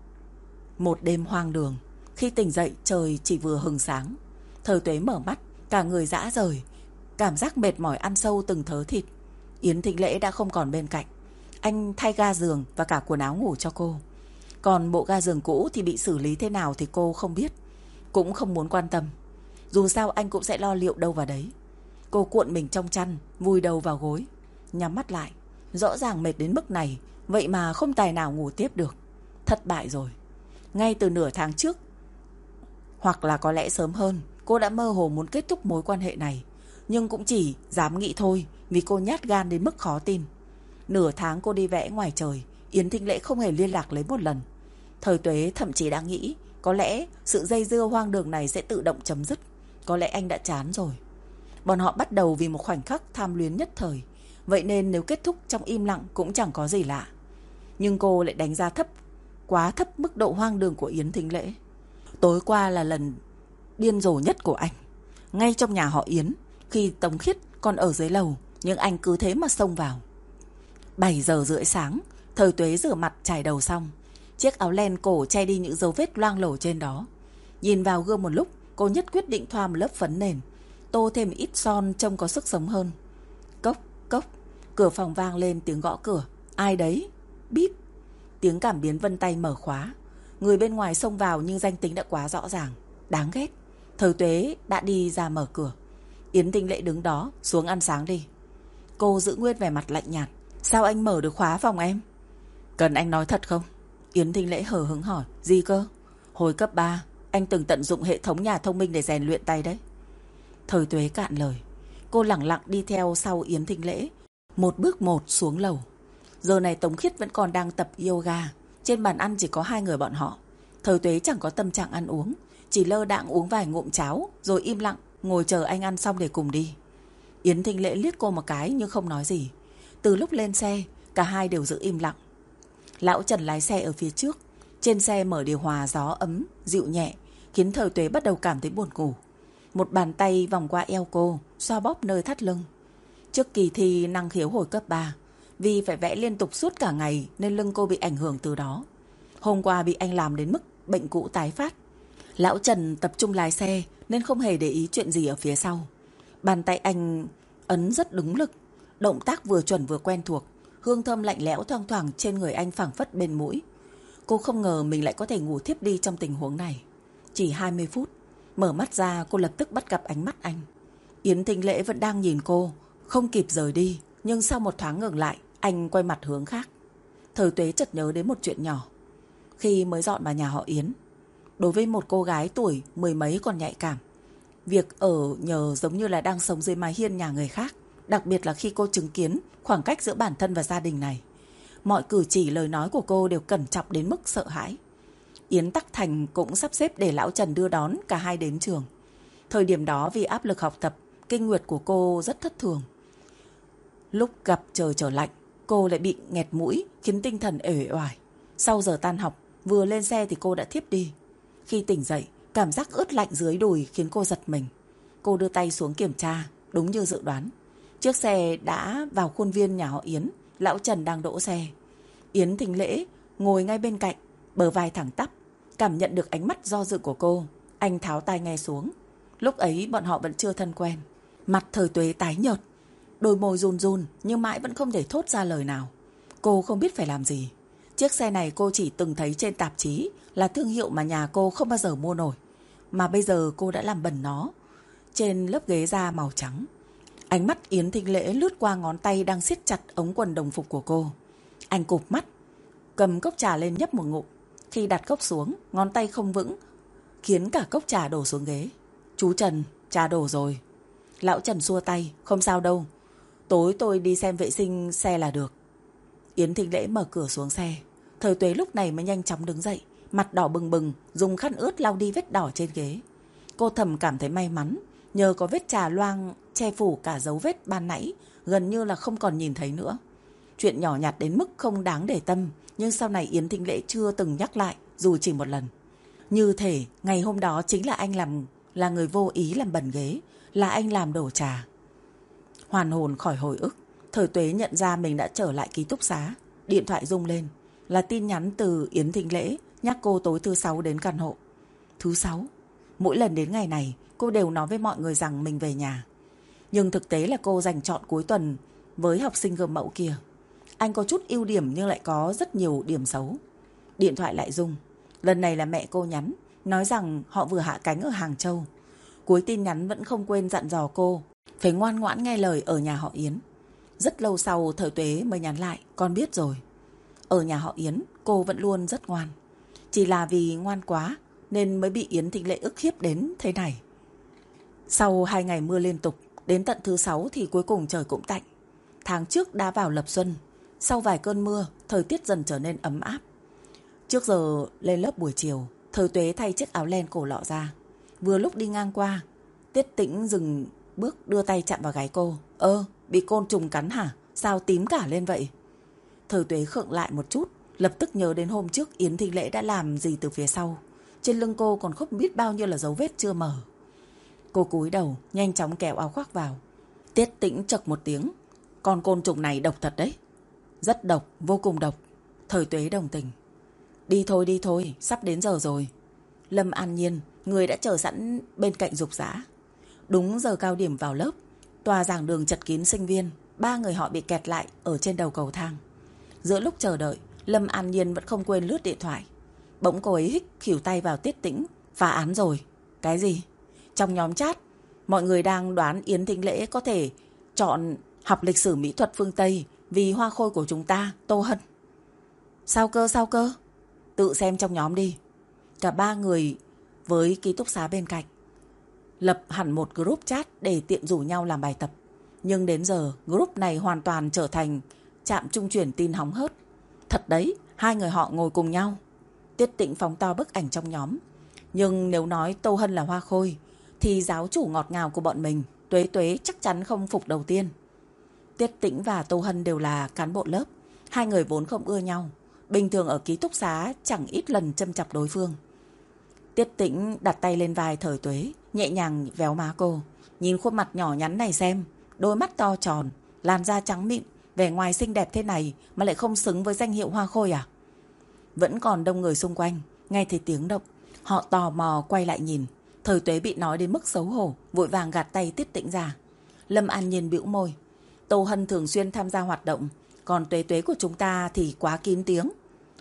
Một đêm hoang đường, khi tỉnh dậy trời chỉ vừa hừng sáng. Thời Tuế mở mắt, cả người rã rời, cảm giác mệt mỏi ăn sâu từng thớ thịt. Yến Thính Lễ đã không còn bên cạnh. Anh thay ga giường và cả quần áo ngủ cho cô. Còn bộ ga giường cũ thì bị xử lý thế nào thì cô không biết, cũng không muốn quan tâm. Dù sao anh cũng sẽ lo liệu đâu vào đấy. Cô cuộn mình trong chăn, vùi đầu vào gối, nhắm mắt lại. Rõ ràng mệt đến mức này, vậy mà không tài nào ngủ tiếp được. Thất bại rồi. Ngay từ nửa tháng trước, hoặc là có lẽ sớm hơn, cô đã mơ hồ muốn kết thúc mối quan hệ này. Nhưng cũng chỉ dám nghĩ thôi, vì cô nhát gan đến mức khó tin. Nửa tháng cô đi vẽ ngoài trời, Yến Thính Lễ không hề liên lạc lấy một lần. Thời Tuế thậm chí đã nghĩ có lẽ sự dây dưa hoang đường này sẽ tự động chấm dứt. Có lẽ anh đã chán rồi. Bọn họ bắt đầu vì một khoảnh khắc tham luyến nhất thời, vậy nên nếu kết thúc trong im lặng cũng chẳng có gì lạ. Nhưng cô lại đánh giá thấp, quá thấp mức độ hoang đường của Yến Thính Lễ. Tối qua là lần điên rồ nhất của anh. Ngay trong nhà họ Yến, khi Tống Khiết còn ở dưới lầu, nhưng anh cứ thế mà xông vào. 7 giờ rưỡi sáng, Thời Tuế rửa mặt chải đầu xong. Chiếc áo len cổ che đi những dấu vết loang lổ trên đó. Nhìn vào gương một lúc, cô nhất quyết định thoa một lớp phấn nền, tô thêm ít son trông có sức sống hơn. Cốc, cốc, cửa phòng vang lên tiếng gõ cửa. Ai đấy? Bíp. Tiếng cảm biến vân tay mở khóa. Người bên ngoài xông vào nhưng danh tính đã quá rõ ràng. Đáng ghét. Thời Tuế đã đi ra mở cửa. Yến Thính Lễ đứng đó, xuống ăn sáng đi. Cô giữ nguyên vẻ mặt lạnh nhạt. Sao anh mở được khóa phòng em? Cần anh nói thật không? Yến Thính Lễ hờ hững hỏi. Gì cơ? Hồi cấp 3, anh từng tận dụng hệ thống nhà thông minh để rèn luyện tay đấy. Thời Tuế cạn lời. Cô lẳng lặng đi theo sau Yến Thính Lễ, một bước một xuống lầu. Giờ này Tống Khiết vẫn còn đang tập yoga. Trên bàn ăn chỉ có 2 người bọn họ. Thời Tuế chẳng có tâm trạng ăn uống, chỉ lơ đãng uống vài ngụm cháo, rồi im lặng ngồi chờ anh ăn xong để cùng đi. Yến Thính Lễ liếc cô một cái nhưng không nói gì. Từ lúc lên xe, cả hai đều giữ im lặng. Lão Trần lái xe ở phía trước. Trên xe mở điều hòa gió ấm, dịu nhẹ, khiến Thời Tuế bắt đầu cảm thấy buồn ngủ. Một bàn tay vòng qua eo cô, xoa bóp nơi thắt lưng. Trước kỳ thi năng khiếu hồi cấp 3, vì phải vẽ liên tục suốt cả ngày nên lưng cô bị ảnh hưởng từ đó. Hôm qua bị anh làm đến mức bệnh cũ tái phát. Lão Trần tập trung lái xe nên không hề để ý chuyện gì ở phía sau. Bàn tay anh ấn rất đúng lực, động tác vừa chuẩn vừa quen thuộc. Hương thơm lạnh lẽo thoang thoảng trên người anh phảng phất bên mũi. Cô không ngờ mình lại có thể ngủ thiếp đi trong tình huống này. Chỉ 20 phút, mở mắt ra cô lập tức bắt gặp ánh mắt anh. Yến Thính Lễ vẫn đang nhìn cô, không kịp rời đi. Nhưng sau một thoáng ngừng lại, anh quay mặt hướng khác. Thời Tuế chợt nhớ đến một chuyện nhỏ. Khi mới dọn vào nhà họ Yến, đối với một cô gái tuổi 10 mấy còn nhạy cảm, việc ở nhờ giống như là đang sống dưới mái hiên nhà người khác. Đặc biệt là khi cô chứng kiến khoảng cách giữa bản thân và gia đình này. Mọi cử chỉ lời nói của cô đều cẩn trọng đến mức sợ hãi. Yến Tắc Thành cũng sắp xếp để lão Trần đưa đón cả hai đến trường. Thời điểm đó vì áp lực học tập, kinh nguyệt của cô rất thất thường. Lúc gặp trời trở lạnh, cô lại bị nghẹt mũi khiến tinh thần uể oải. Sau giờ tan học, vừa lên xe thì cô đã thiếp đi. Khi tỉnh dậy, cảm giác ướt lạnh dưới đùi khiến cô giật mình. Cô đưa tay xuống kiểm tra. Đúng như dự đoán, chiếc xe đã vào khuôn viên nhà họ Yến. Lão Trần đang đỗ xe. Yến Thính Lễ ngồi ngay bên cạnh, bờ vai thẳng tắp. Cảm nhận được ánh mắt do dự của cô, anh tháo tai nghe xuống. Lúc ấy bọn họ vẫn chưa thân quen. Mặt Thời Tuế tái nhợt, đôi môi run run nhưng mãi vẫn không thể thốt ra lời nào. Cô không biết phải làm gì. Chiếc xe này cô chỉ từng thấy trên tạp chí, là thương hiệu mà nhà cô không bao giờ mua nổi. Mà bây giờ cô đã làm bẩn nó trên lớp ghế da màu trắng. Ánh mắt Yến Thính Lễ lướt qua ngón tay đang siết chặt ống quần đồng phục của cô. Anh cụp mắt, cầm cốc trà lên nhấp một ngụm. Khi đặt cốc xuống, ngón tay không vững, khiến cả cốc trà đổ xuống ghế. Chú Trần, trà đổ rồi. Lão Trần xua tay, không sao đâu. Tối tôi đi xem vệ sinh xe là được. Yến Thính Lễ mở cửa xuống xe. Thời Tuế lúc này mới nhanh chóng đứng dậy, mặt đỏ bừng bừng, dùng khăn ướt lau đi vết đỏ trên ghế. Cô thầm cảm thấy may mắn, nhờ có vết trà loang che phủ cả dấu vết ban nãy, gần như là không còn nhìn thấy nữa. Chuyện nhỏ nhặt đến mức không đáng để tâm, nhưng sau này Yến Thính Lễ chưa từng nhắc lại dù chỉ một lần. Như thể ngày hôm đó chính là anh là người vô ý làm bẩn ghế, là anh làm đổ trà. Hoàn hồn khỏi hồi ức, Thời Tuế nhận ra mình đã trở lại ký túc xá. Điện thoại rung lên, là tin nhắn từ Yến Thính Lễ nhắc cô tối thứ 6 đến căn hộ. Thứ 6? Mỗi lần đến ngày này, cô đều nói với mọi người rằng mình về nhà. Nhưng thực tế là cô dành trọn cuối tuần với học sinh gương mẫu kia. Anh có chút ưu điểm nhưng lại có rất nhiều điểm xấu. Điện thoại lại rung. Lần này là mẹ cô nhắn, nói rằng họ vừa hạ cánh ở Hàng Châu. Cuối tin nhắn vẫn không quên dặn dò cô phải ngoan ngoãn nghe lời ở nhà họ Yến. Rất lâu sau Thời Tuế mới nhắn lại, con biết rồi. Ở nhà họ Yến, cô vẫn luôn rất ngoan. Chỉ là vì ngoan quá nên mới bị Yến Thính Lễ ức hiếp đến thế này. Sau 2 ngày mưa liên tục, đến tận thứ 6 thì cuối cùng trời cũng tạnh. Tháng trước đã vào lập xuân. Sau vài cơn mưa, thời tiết dần trở nên ấm áp. Trước giờ lên lớp buổi chiều, Thời Tuế thay chiếc áo len cổ lọ ra. Vừa lúc đi ngang qua, Tiết Tĩnh dừng bước đưa tay chạm vào gáy cô. Bị côn trùng cắn hả? Sao tím cả lên vậy? Thời Tuế khựng lại một chút, lập tức nhớ đến hôm trước Yến Thính Lễ đã làm gì từ phía sau. Trên lưng cô còn không biết bao nhiêu là dấu vết chưa mở. Cô cúi đầu, nhanh chóng kéo áo khoác vào. Tiết Tĩnh chậc một tiếng. Con côn trùng này độc thật đấy. Rất độc, vô cùng độc. Thời Tuế đồng tình. Đi thôi, sắp đến giờ rồi. Lâm An Nhiên, người đã chờ sẵn bên cạnh rục rã. Đúng giờ cao điểm vào lớp, tòa giảng đường chật kín sinh viên. 3 người họ bị kẹt lại ở trên đầu cầu thang. Giữa lúc chờ đợi, Lâm An Nhiên vẫn không quên lướt điện thoại. Bỗng cô ấy hích khỉu tay vào Tiết Tĩnh. Phá án rồi. Cái gì? Trong nhóm chat, mọi người đang đoán Yến Thính Lễ có thể chọn học lịch sử mỹ thuật phương Tây vì hoa khôi của chúng ta, Tô Hân. Sao cơ? Tự xem trong nhóm đi. Cả 3 người với ký túc xá bên cạnh lập hẳn một group chat để tiện rủ nhau làm bài tập. Nhưng đến giờ, group này hoàn toàn trở thành trạm trung chuyển tin hóng hớt. Thật đấy, 2 người họ ngồi cùng nhau. Tiết Tĩnh phóng to bức ảnh trong nhóm. Nhưng nếu nói Tô Hân là hoa khôi, thì giáo chủ ngọt ngào của bọn mình, Tuế chắc chắn không phục đầu tiên. Tiết Tĩnh và Tô Hân đều là cán bộ lớp. 2 người vốn không ưa nhau. Bình thường ở ký túc xá chẳng ít lần châm chọc đối phương. Tiết Tĩnh đặt tay lên vai Thời Tuế, nhẹ nhàng véo má cô. Nhìn khuôn mặt nhỏ nhắn này xem, đôi mắt to tròn, làn da trắng mịn, vẻ ngoài xinh đẹp thế này mà lại không xứng với danh hiệu hoa khôi à? Vẫn còn đông người xung quanh, nghe thấy tiếng động, họ tò mò quay lại nhìn. Thời Tuế bị nói đến mức xấu hổ, vội vàng gạt tay Tiết Tĩnh ra. Lâm An Nhiên bĩu môi. Tô Hân thường xuyên tham gia hoạt động, còn Tuế của chúng ta thì quá kín tiếng.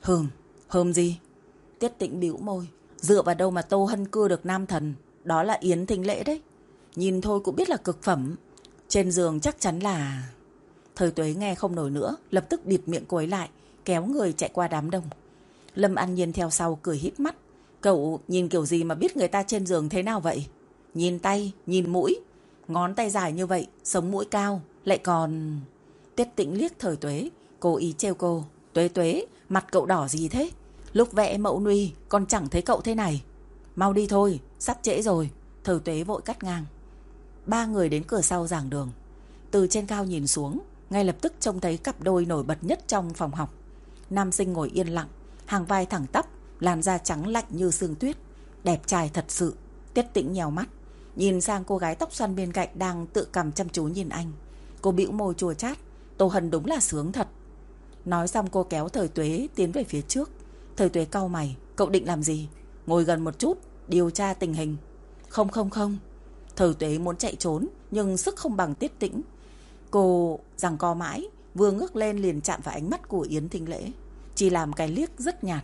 Hừm gì? Tiết Tĩnh bĩu môi. Dựa vào đâu mà Tô Hân cưa được nam thần? Đó là Yến Thính Lễ đấy. Nhìn thôi cũng biết là cực phẩm. Trên giường chắc chắn là... Thời Tuế nghe không nổi nữa, lập tức bịt miệng cô ấy lại, kéo người chạy qua đám đông. Lâm An Nhiên theo sau cười híp mắt. Cậu nhìn kiểu gì mà biết người ta trên giường thế nào vậy? Nhìn tay, nhìn mũi. Ngón tay dài như vậy, sống mũi cao, lại còn... Tiết Tĩnh liếc Thời Tuế, cố ý trêu cô. Tuế, mặt cậu đỏ gì thế? Lúc vẽ mẫu nuôi, còn chẳng thấy cậu thế này. Mau đi thôi, sắp trễ rồi. Thời Tuế vội cắt ngang. 3 người đến cửa sau giảng đường. Từ trên cao nhìn xuống, ngay lập tức trông thấy cặp đôi nổi bật nhất trong phòng học. Nam sinh ngồi yên lặng, hàng vai thẳng tắp, làn da trắng lạnh như sương tuyết. Đẹp trai thật sự. Tiết Tĩnh nhèo mắt. nhìn sang cô gái tóc xoăn bên cạnh đang tự cằm chăm chú nhìn anh. Cô bĩu môi chua chát. Tô Hân đúng là sướng thật. Nói xong cô kéo Thời Tuế tiến về phía trước. Thời Tuế cau mày. Cậu định làm gì? Ngồi gần một chút, điều tra tình hình. Không không không. Thời Tuế muốn chạy trốn nhưng sức không bằng Tiết Tĩnh. Cô giằng co mãi, vừa ngước lên liền chạm vào ánh mắt của Yến Thính Lễ. Chỉ làm cái liếc rất nhạt.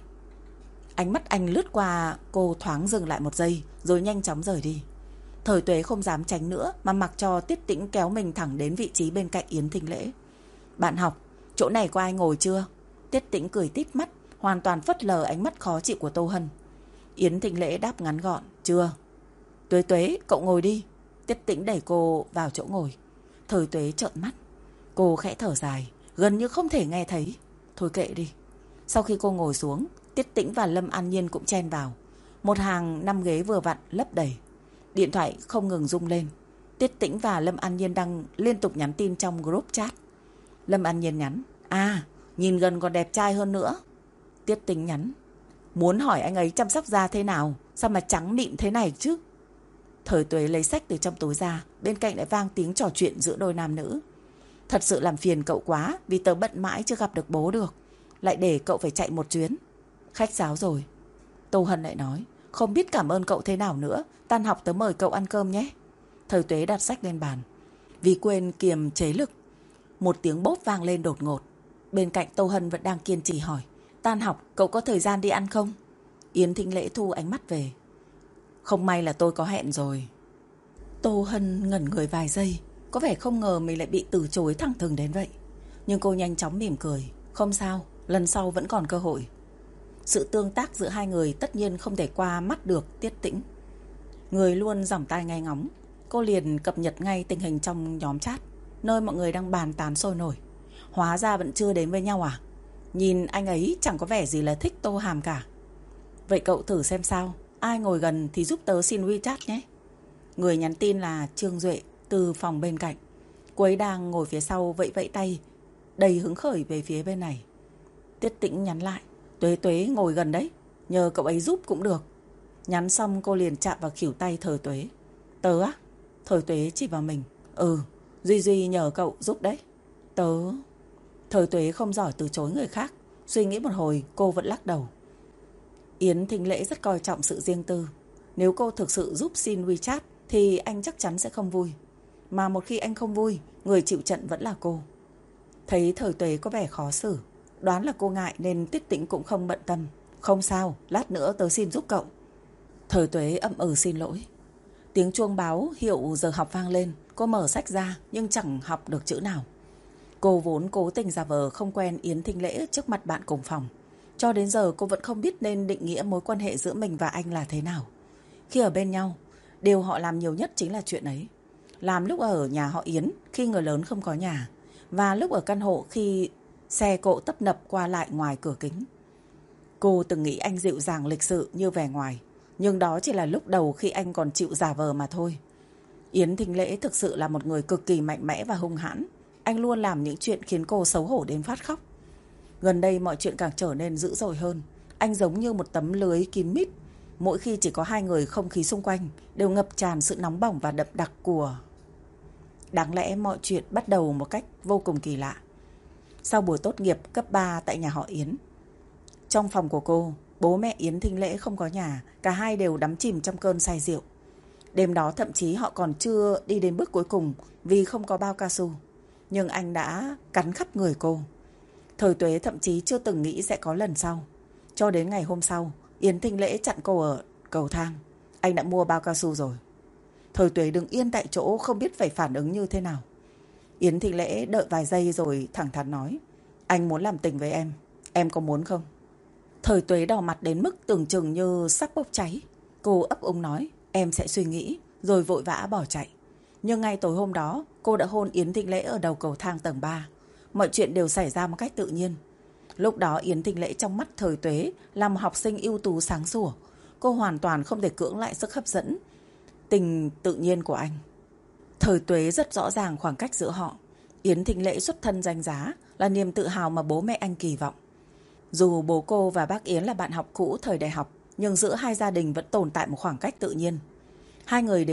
Ánh mắt anh lướt qua cô thoáng dừng lại một giây rồi nhanh chóng rời đi. Thời Tuế không dám tránh nữa mà mặc cho Tiết Tĩnh kéo mình thẳng đến vị trí bên cạnh Yến Thính Lễ. Bạn học, chỗ này có ai ngồi chưa? Tiết Tĩnh cười tít mắt, hoàn toàn phớt lờ ánh mắt khó chịu của Tô Hân. Yến Thính Lễ đáp ngắn gọn, chưa. Tuế Tuế, cậu ngồi đi. Tiết Tĩnh đẩy cô vào chỗ ngồi. Thời Tuế trợn mắt. Cô khẽ thở dài, gần như không thể nghe thấy. Thôi kệ đi. Sau khi cô ngồi xuống, Tiết Tĩnh và Lâm An Nhiên cũng chen vào. Một hàng 5 ghế vừa vặn lấp đầy. Điện thoại không ngừng rung lên. Tiết Tĩnh và Lâm An Nhiên đang liên tục nhắn tin trong group chat. Lâm An Nhiên nhắn, nhìn gần còn đẹp trai hơn nữa. Tiết Tĩnh nhắn, muốn hỏi anh ấy chăm sóc da thế nào, sao mà trắng mịn thế này chứ. Thời Tuế lấy sách từ trong túi ra, bên cạnh lại vang tiếng trò chuyện giữa đôi nam nữ. Thật sự làm phiền cậu quá, vì tớ bận mãi chưa gặp được bố được, lại để cậu phải chạy một chuyến. Khách sáo rồi. Tô Hân lại nói, không biết cảm ơn cậu thế nào nữa, tan học tớ mời cậu ăn cơm nhé. Thời Tuế đặt sách lên bàn. Vì quên kiềm chế lực, một tiếng bốp vang lên đột ngột. Bên cạnh Tô Hân vẫn đang kiên trì hỏi, tan học cậu có thời gian đi ăn không? Yến Thính Lễ thu ánh mắt về. Không may là tôi có hẹn rồi. Tô Hân ngẩn người vài giây, có vẻ không ngờ mình lại bị từ chối thẳng thừng đến vậy. Nhưng cô nhanh chóng mỉm cười. Không sao, lần sau vẫn còn cơ hội. Sự tương tác giữa hai người tất nhiên không thể qua mắt được Tiết Tĩnh. Người luôn giỏng tai nghe ngóng, cô liền cập nhật ngay tình hình trong nhóm chat, nơi mọi người đang bàn tán sôi nổi. Hóa ra vẫn chưa đến với nhau à? Nhìn anh ấy chẳng có vẻ gì là thích Tô Hàm cả. Vậy cậu thử xem sao, ai ngồi gần thì giúp tớ xin WeChat nhé. Người nhắn tin là Trương Duệ từ phòng bên cạnh. Cô ấy đang ngồi phía sau vẫy vẫy tay, đầy hứng khởi về phía bên này. Tiết Tĩnh nhắn lại, Tuế Tuế ngồi gần đấy, nhờ cậu ấy giúp cũng được. Nhắn xong cô liền chạm vào khuỷu tay Thời Tuế. Tớ á? Thời Tuế chỉ vào mình. Duy Duy nhờ cậu giúp đấy. Tớ... Thời Tuế không giỏi từ chối người khác. Suy nghĩ một hồi cô vẫn lắc đầu. Yến Thính Lễ rất coi trọng sự riêng tư. Nếu cô thực sự giúp xin WeChat thì anh chắc chắn sẽ không vui. Mà một khi anh không vui, người chịu trận vẫn là cô. Thấy Thời Tuế có vẻ khó xử, đoán là cô ngại nên Tiết Tĩnh cũng không bận tâm. Không sao, lát nữa tớ xin giúp cậu. Thời Tuế ậm xin lỗi. Tiếng chuông báo hiệu giờ học vang lên. Cô mở sách ra nhưng chẳng học được chữ nào. Cô vốn cố tình giả vờ không quen Yến Thính Lễ trước mặt bạn cùng phòng. Cho đến giờ cô vẫn không biết nên định nghĩa mối quan hệ giữa mình và anh là thế nào. Khi ở bên nhau, điều họ làm nhiều nhất chính là chuyện ấy. Làm lúc ở nhà họ Yến khi người lớn không có nhà, và lúc ở căn hộ khi xe cộ tấp nập qua lại ngoài cửa kính. Cô từng nghĩ anh dịu dàng lịch sự như vẻ ngoài, nhưng đó chỉ là lúc đầu khi anh còn chịu giả vờ mà thôi. Yến Thính Lễ thực sự là một người cực kỳ mạnh mẽ và hung hãn. Anh luôn làm những chuyện khiến cô xấu hổ đến phát khóc. Gần đây mọi chuyện càng trở nên dữ dội hơn. Anh giống như một tấm lưới kín mít. Mỗi khi chỉ có hai người, không khí xung quanh đều ngập tràn sự nóng bỏng và đậm đặc của... Đáng lẽ mọi chuyện bắt đầu một cách vô cùng kỳ lạ. Sau buổi tốt nghiệp cấp 3 tại nhà họ Yến, trong phòng của cô, bố mẹ Yến Thính Lễ không có nhà. Cả hai đều đắm chìm trong cơn say rượu. Đêm đó thậm chí họ còn chưa đi đến bước cuối cùng vì không có bao cao su. Nhưng anh đã cắn khắp người cô. Thời Tuế thậm chí chưa từng nghĩ sẽ có lần sau. Cho đến ngày hôm sau, Yến Thính Lễ chặn cô ở cầu thang. Anh đã mua bao cao su rồi. Thời Tuế đứng yên tại chỗ không biết phải phản ứng như thế nào. Yến Thính Lễ đợi vài giây rồi thẳng thắn nói, anh muốn làm tình với em có muốn không? Thời Tuế đỏ mặt đến mức tưởng chừng như sắp bốc cháy. Cô ấp úng nói, em sẽ suy nghĩ, rồi vội vã bỏ chạy. Nhưng ngay tối hôm đó, cô đã hôn Yến Thính Lễ ở đầu cầu thang tầng 3. Mọi chuyện đều xảy ra một cách tự nhiên. Lúc đó Yến Thính Lễ trong mắt Thời Tuế là một học sinh ưu tú sáng sủa. Cô hoàn toàn không thể cưỡng lại sức hấp dẫn, tình tự nhiên của anh. Thời Tuế rất rõ ràng khoảng cách giữa họ. Yến Thính Lễ xuất thân danh giá, là niềm tự hào mà bố mẹ anh kỳ vọng. Dù bố cô và bác Yến là bạn học cũ thời đại học, nhưng giữa hai gia đình vẫn tồn tại một khoảng cách tự nhiên. Hai người đều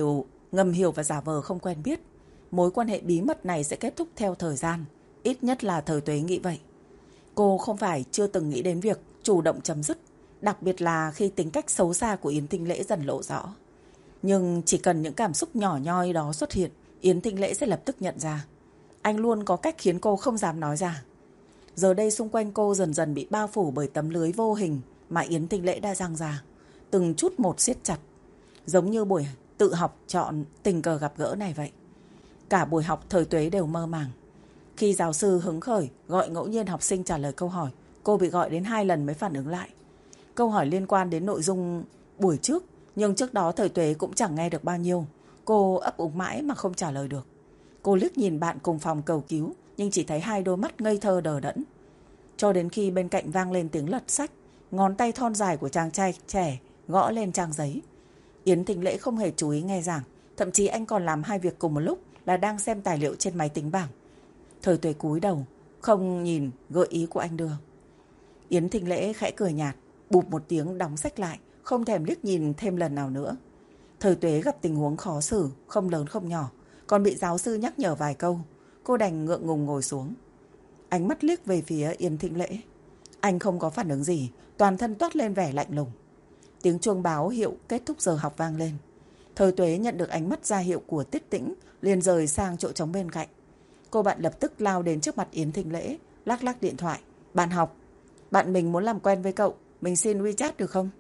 ngầm hiểu và giả vờ không quen biết. Mối quan hệ bí mật này sẽ kết thúc theo thời gian. Ít nhất là Thời Tuế nghĩ vậy. Cô không phải chưa từng nghĩ đến việc chủ động chấm dứt, đặc biệt là khi tính cách xấu xa của Yến Thinh Lễ dần lộ rõ. Nhưng chỉ cần những cảm xúc nhỏ nhoi đó xuất hiện, Yến Thinh Lễ sẽ lập tức nhận ra. Anh luôn có cách khiến cô không dám nói ra. Giờ đây xung quanh cô dần dần bị bao phủ bởi tấm lưới vô hình mà Yến Thinh Lễ đã giăng ra, từng chút một siết chặt, giống như buổi tự học chọn tình cờ gặp gỡ này vậy. Cả buổi học Thời Tuế đều mơ màng. Khi giáo sư hứng khởi gọi ngẫu nhiên học sinh trả lời câu hỏi, cô bị gọi đến 2 lần mới phản ứng lại. Câu hỏi liên quan đến nội dung buổi trước, nhưng trước đó Thời Tuế cũng chẳng nghe được bao nhiêu. Cô ấp úng mãi mà không trả lời được. Cô liếc nhìn bạn cùng phòng cầu cứu, nhưng chỉ thấy 2 đôi mắt ngây thơ đờ đẫn. Cho đến khi bên cạnh vang lên tiếng lật sách, ngón tay thon dài của chàng trai trẻ gõ lên trang giấy. Yến Thinh Lễ không hề chú ý nghe giảng, thậm chí anh còn làm 2 việc cùng một lúc là đang xem tài liệu trên máy tính bảng. Thời Tuế cúi đầu, không nhìn gợi ý của anh đưa. Yến Thinh Lễ khẽ cười nhạt, bụp một tiếng đóng sách lại, không thèm liếc nhìn thêm lần nào nữa. Thời Tuế gặp tình huống khó xử, không lớn không nhỏ, còn bị giáo sư nhắc nhở vài câu. Cô đành ngượng ngùng ngồi xuống. Ánh mắt liếc về phía Yến Thinh Lễ. Anh không có phản ứng gì, toàn thân toát lên vẻ lạnh lùng. Tiếng chuông báo hiệu kết thúc giờ học vang lên. Thời Tuế nhận được ánh mắt ra hiệu của Tiết Tĩnh, liền rời sang chỗ trống bên cạnh. Cô bạn lập tức lao đến trước mặt Yến Thinh Lễ, lắc lắc điện thoại. Bạn học, bạn mình muốn làm quen với cậu, mình xin WeChat được không?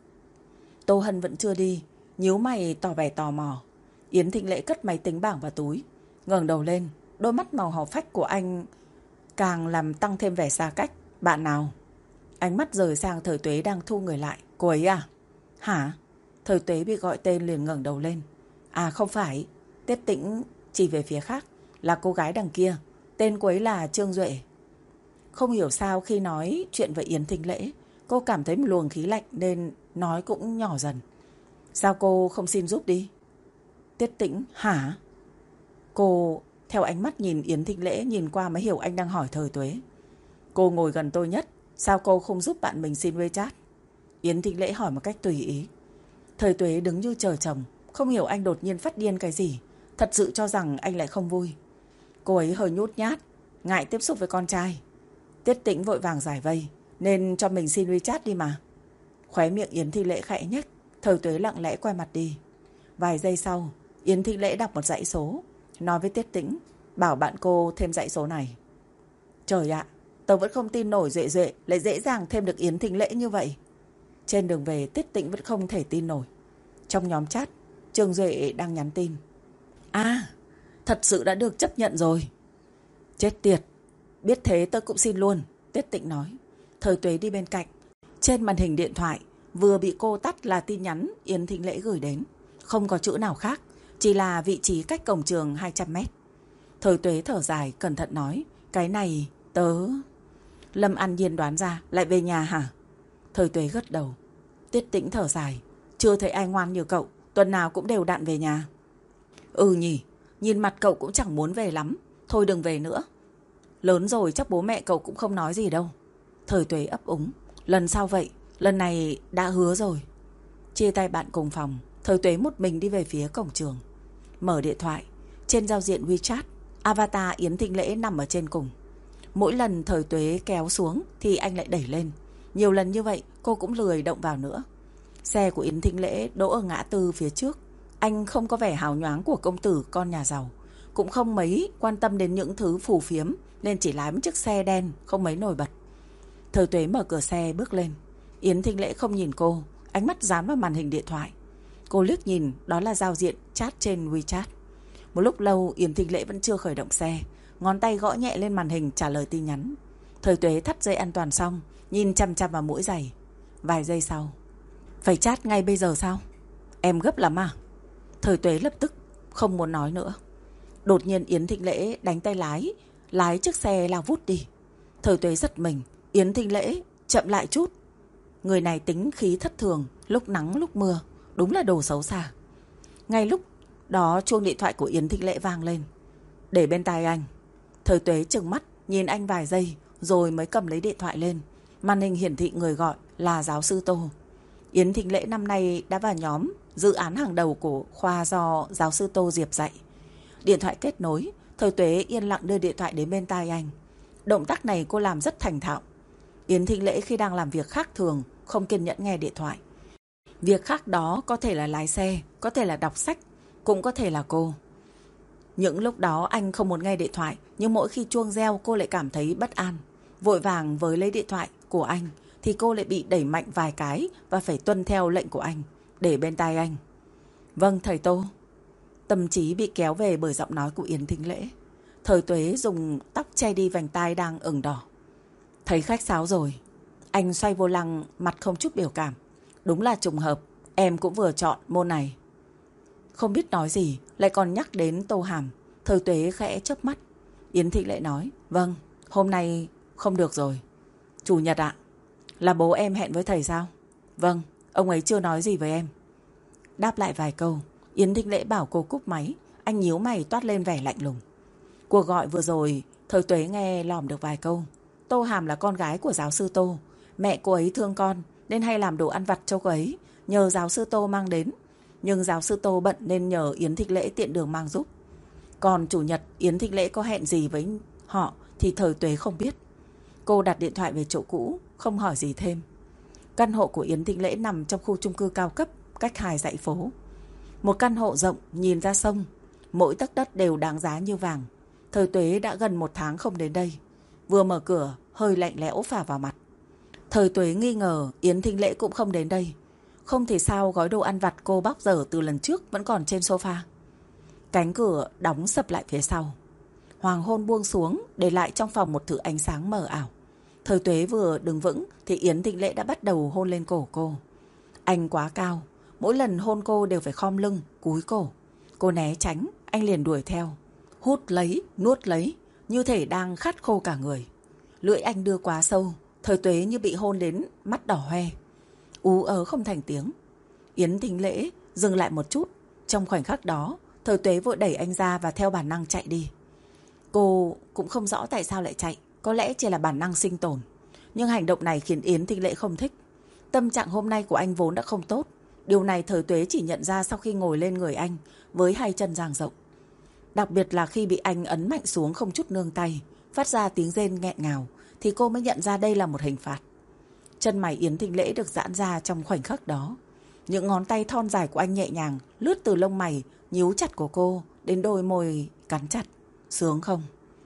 Tô Hân vẫn chưa đi, nhíu mày tỏ vẻ tò mò. Yến Thinh Lễ cất máy tính bảng vào túi, ngẩng đầu lên, đôi mắt màu hổ phách của anh càng làm tăng thêm vẻ xa cách. Bạn nào? Ánh mắt rời sang Thời Tuế đang thu người lại. Cô ấy à? Hả? Thời Tuế bị gọi tên liền ngẩng đầu lên. À không phải. Tiết Tĩnh chỉ về phía khác. Là cô gái đằng kia. Tên cô ấy là Trương Duệ. Không hiểu sao khi nói chuyện với Yến Thinh Lễ, cô cảm thấy một luồng khí lạnh nên nói cũng nhỏ dần. Sao cô không xin giúp đi? Tiết Tĩnh, hả? Cô theo ánh mắt nhìn Yến Thinh Lễ nhìn qua mới hiểu anh đang hỏi Thời Tuế. Cô ngồi gần tôi nhất, sao cô không giúp bạn mình xin WeChat? Yến Thinh Lễ hỏi một cách tùy ý. Thời Tuế đứng như chờ chồng, không hiểu anh đột nhiên phát điên cái gì, thật sự cho rằng anh lại không vui. Cô ấy hơi nhút nhát, ngại tiếp xúc với con trai. Tiết Tĩnh vội vàng giải vây, nên cho mình xin WeChat đi mà. Khóe miệng Yến Thinh Lễ khẽ nhếch, Thời Tuế lặng lẽ quay mặt đi. Vài giây sau, Yến Thinh Lễ đọc một dãy số, nói với Tiết Tĩnh, bảo bạn cô thêm dãy số này. Trời ạ, tớ vẫn không tin nổi Duệ Duệ lại dễ dàng thêm được Yến Thinh Lễ như vậy. Trên đường về, Tiết Tĩnh vẫn không thể tin nổi. Trong nhóm chat, Trương Duệ đang nhắn tin. À, thật sự đã được chấp nhận rồi. Chết tiệt, biết thế tớ cũng xin luôn, Tiết Tĩnh nói. Thời Tuế đi bên cạnh. Trên màn hình điện thoại vừa bị cô tắt là tin nhắn Yến Thinh Lễ gửi đến. Không có chữ nào khác, chỉ là vị trí cách cổng trường 200 mét. Thời Tuế thở dài, cẩn thận nói. Cái này tớ... Lâm An Nhiên đoán ra, lại về nhà hả? Thời Tuế gật đầu. Tiết Tĩnh thở dài. Chưa thấy ai ngoan như cậu, tuần nào cũng đều đặn về nhà. Ừ nhỉ, nhìn mặt cậu cũng chẳng muốn về lắm. Thôi đừng về nữa. Lớn rồi chắc bố mẹ cậu cũng không nói gì đâu. Thời Tuế ấp úng. Lần sau vậy, lần này đã hứa rồi. Chia tay bạn cùng phòng, Thời Tuế một mình đi về phía cổng trường. Mở điện thoại, trên giao diện WeChat, avatar Yến Thinh Lễ nằm ở trên cùng. Mỗi lần Thời Tuế kéo xuống thì anh lại đẩy lên. Nhiều lần như vậy cô cũng lười động vào nữa. Xe của Yến Thinh Lễ đỗ ở ngã tư phía trước. Anh không có vẻ hào nhoáng của công tử con nhà giàu, cũng không mấy quan tâm đến những thứ phù phiếm, nên chỉ lái một chiếc xe đen không mấy nổi bật. Thời Tuế mở cửa xe bước lên. Yến Thinh Lễ không nhìn cô, ánh mắt dán vào màn hình điện thoại. Cô liếc nhìn, đó là giao diện chat trên WeChat. Một lúc lâu Yến Thinh Lễ vẫn chưa khởi động xe, ngón tay gõ nhẹ lên màn hình trả lời tin nhắn. Thời Tuế thắt dây an toàn xong, nhìn chăm chăm vào mũi giày. Vài giây sau, phải chat ngay bây giờ sao? Em gấp lắm à? Thời Tuế lập tức không muốn nói nữa. Đột nhiên Yến Thinh Lễ đánh tay lái chiếc xe lao vút đi. Thời Tuế giật mình. Yến Thinh Lễ chậm lại chút. Người này tính khí thất thường, lúc nắng lúc mưa, đúng là đồ xấu xa. Ngay lúc đó chuông điện thoại của Yến Thinh Lễ vang lên. Để bên tai anh. Thời Tuế trừng mắt nhìn anh vài giây rồi mới cầm lấy điện thoại lên. Màn hình hiển thị người gọi là giáo sư Tô. Yến Thịnh Lễ năm nay đã vào nhóm dự án hàng đầu của khoa do giáo sư Tô Diệp dạy. Điện thoại kết nối, Thời Tuế yên lặng đưa điện thoại đến bên tai anh. Động tác này cô làm rất thành thạo. Yến Thịnh Lễ khi đang làm việc khác thường không kiên nhẫn nghe điện thoại. Việc khác đó có thể là lái xe, có thể là đọc sách, cũng có thể là cô. Những lúc đó anh không muốn nghe điện thoại, nhưng mỗi khi chuông reo cô lại cảm thấy bất an. Vội vàng với lấy điện thoại của anh thì cô lại bị đẩy mạnh vài cái và phải tuân theo lệnh của anh, để bên tai anh. Vâng thầy Tô. Tâm trí bị kéo về bởi giọng nói của Yến Thịnh Lễ. Thời Tuế dùng tóc che đi vành tai đang ửng đỏ. Thấy khách sáo rồi. Anh xoay vô lăng, mặt không chút biểu cảm. Đúng là trùng hợp, em cũng vừa chọn môn này. Không biết nói gì, lại còn nhắc đến Tô Hàm. Thời Tuế khẽ chớp mắt. Yến Thịnh Lễ nói, vâng, hôm nay không được rồi. Chủ nhật ạ. Là bố em hẹn với thầy sao? Vâng, ông ấy chưa nói gì với em. Đáp lại vài câu, Yến Thịnh Lễ bảo cô cúp máy. Anh nhíu mày toát lên vẻ lạnh lùng. Cuộc gọi vừa rồi, Thời Tuế nghe lòm được vài câu. Tô Hàm là con gái của giáo sư Tô. Mẹ cô ấy thương con nên hay làm đồ ăn vặt cho cô ấy, nhờ giáo sư Tô mang đến. Nhưng giáo sư Tô bận nên nhờ Yến Thịnh Lễ tiện đường mang giúp. Còn chủ nhật Yến Thịnh Lễ có hẹn gì với họ thì Thời Tuế không biết. Cô đặt điện thoại về chỗ cũ, không hỏi gì thêm. Căn hộ của Yến Thịnh Lễ nằm trong khu chung cư cao cấp, cách 2 dãy phố. Một căn hộ rộng nhìn ra sông, mỗi tấc đất đều đáng giá như vàng. Thời Tuế đã gần 1 tháng không đến đây. Vừa mở cửa, hơi lạnh lẽo phả vào mặt. Thời Tuế nghi ngờ Yến Thịnh Lễ cũng không đến đây. Không thì sao gói đồ ăn vặt cô bóc dở từ lần trước vẫn còn trên sofa. Cánh cửa đóng sập lại phía sau. Hoàng hôn buông xuống, để lại trong phòng một thứ ánh sáng mờ ảo. Thời Tuế vừa đứng vững thì Yến Thịnh Lễ đã bắt đầu hôn lên cổ cô. Anh quá cao, mỗi lần hôn cô đều phải khom lưng, cúi cổ. Cô né tránh, anh liền đuổi theo. Hút lấy, nuốt lấy, như thể đang khát khô cả người. Lưỡi anh đưa quá sâu, Thời Tuế như bị hôn đến mắt đỏ hoe. Ú ớ không thành tiếng. Yến Thịnh Lễ dừng lại một chút. Trong khoảnh khắc đó, Thời Tuế vội đẩy anh ra và theo bản năng chạy đi. Cô cũng không rõ tại sao lại chạy, có lẽ chỉ là bản năng sinh tồn. Nhưng hành động này khiến Yến Thịnh Lễ không thích. Tâm trạng hôm nay của anh vốn đã không tốt. Điều này Thời Tuế chỉ nhận ra sau khi ngồi lên người anh với 2 chân dang rộng. Đặc biệt là khi bị anh ấn mạnh xuống không chút nương tay, phát ra tiếng rên nghẹn ngào, thì cô mới nhận ra đây là một hình phạt. Chân mày Yến Thịnh Lễ được giãn ra trong khoảnh khắc đó. Những ngón tay thon dài của anh nhẹ nhàng lướt từ lông mày nhíu chặt của cô đến đôi môi cắn chặt. Sướng không?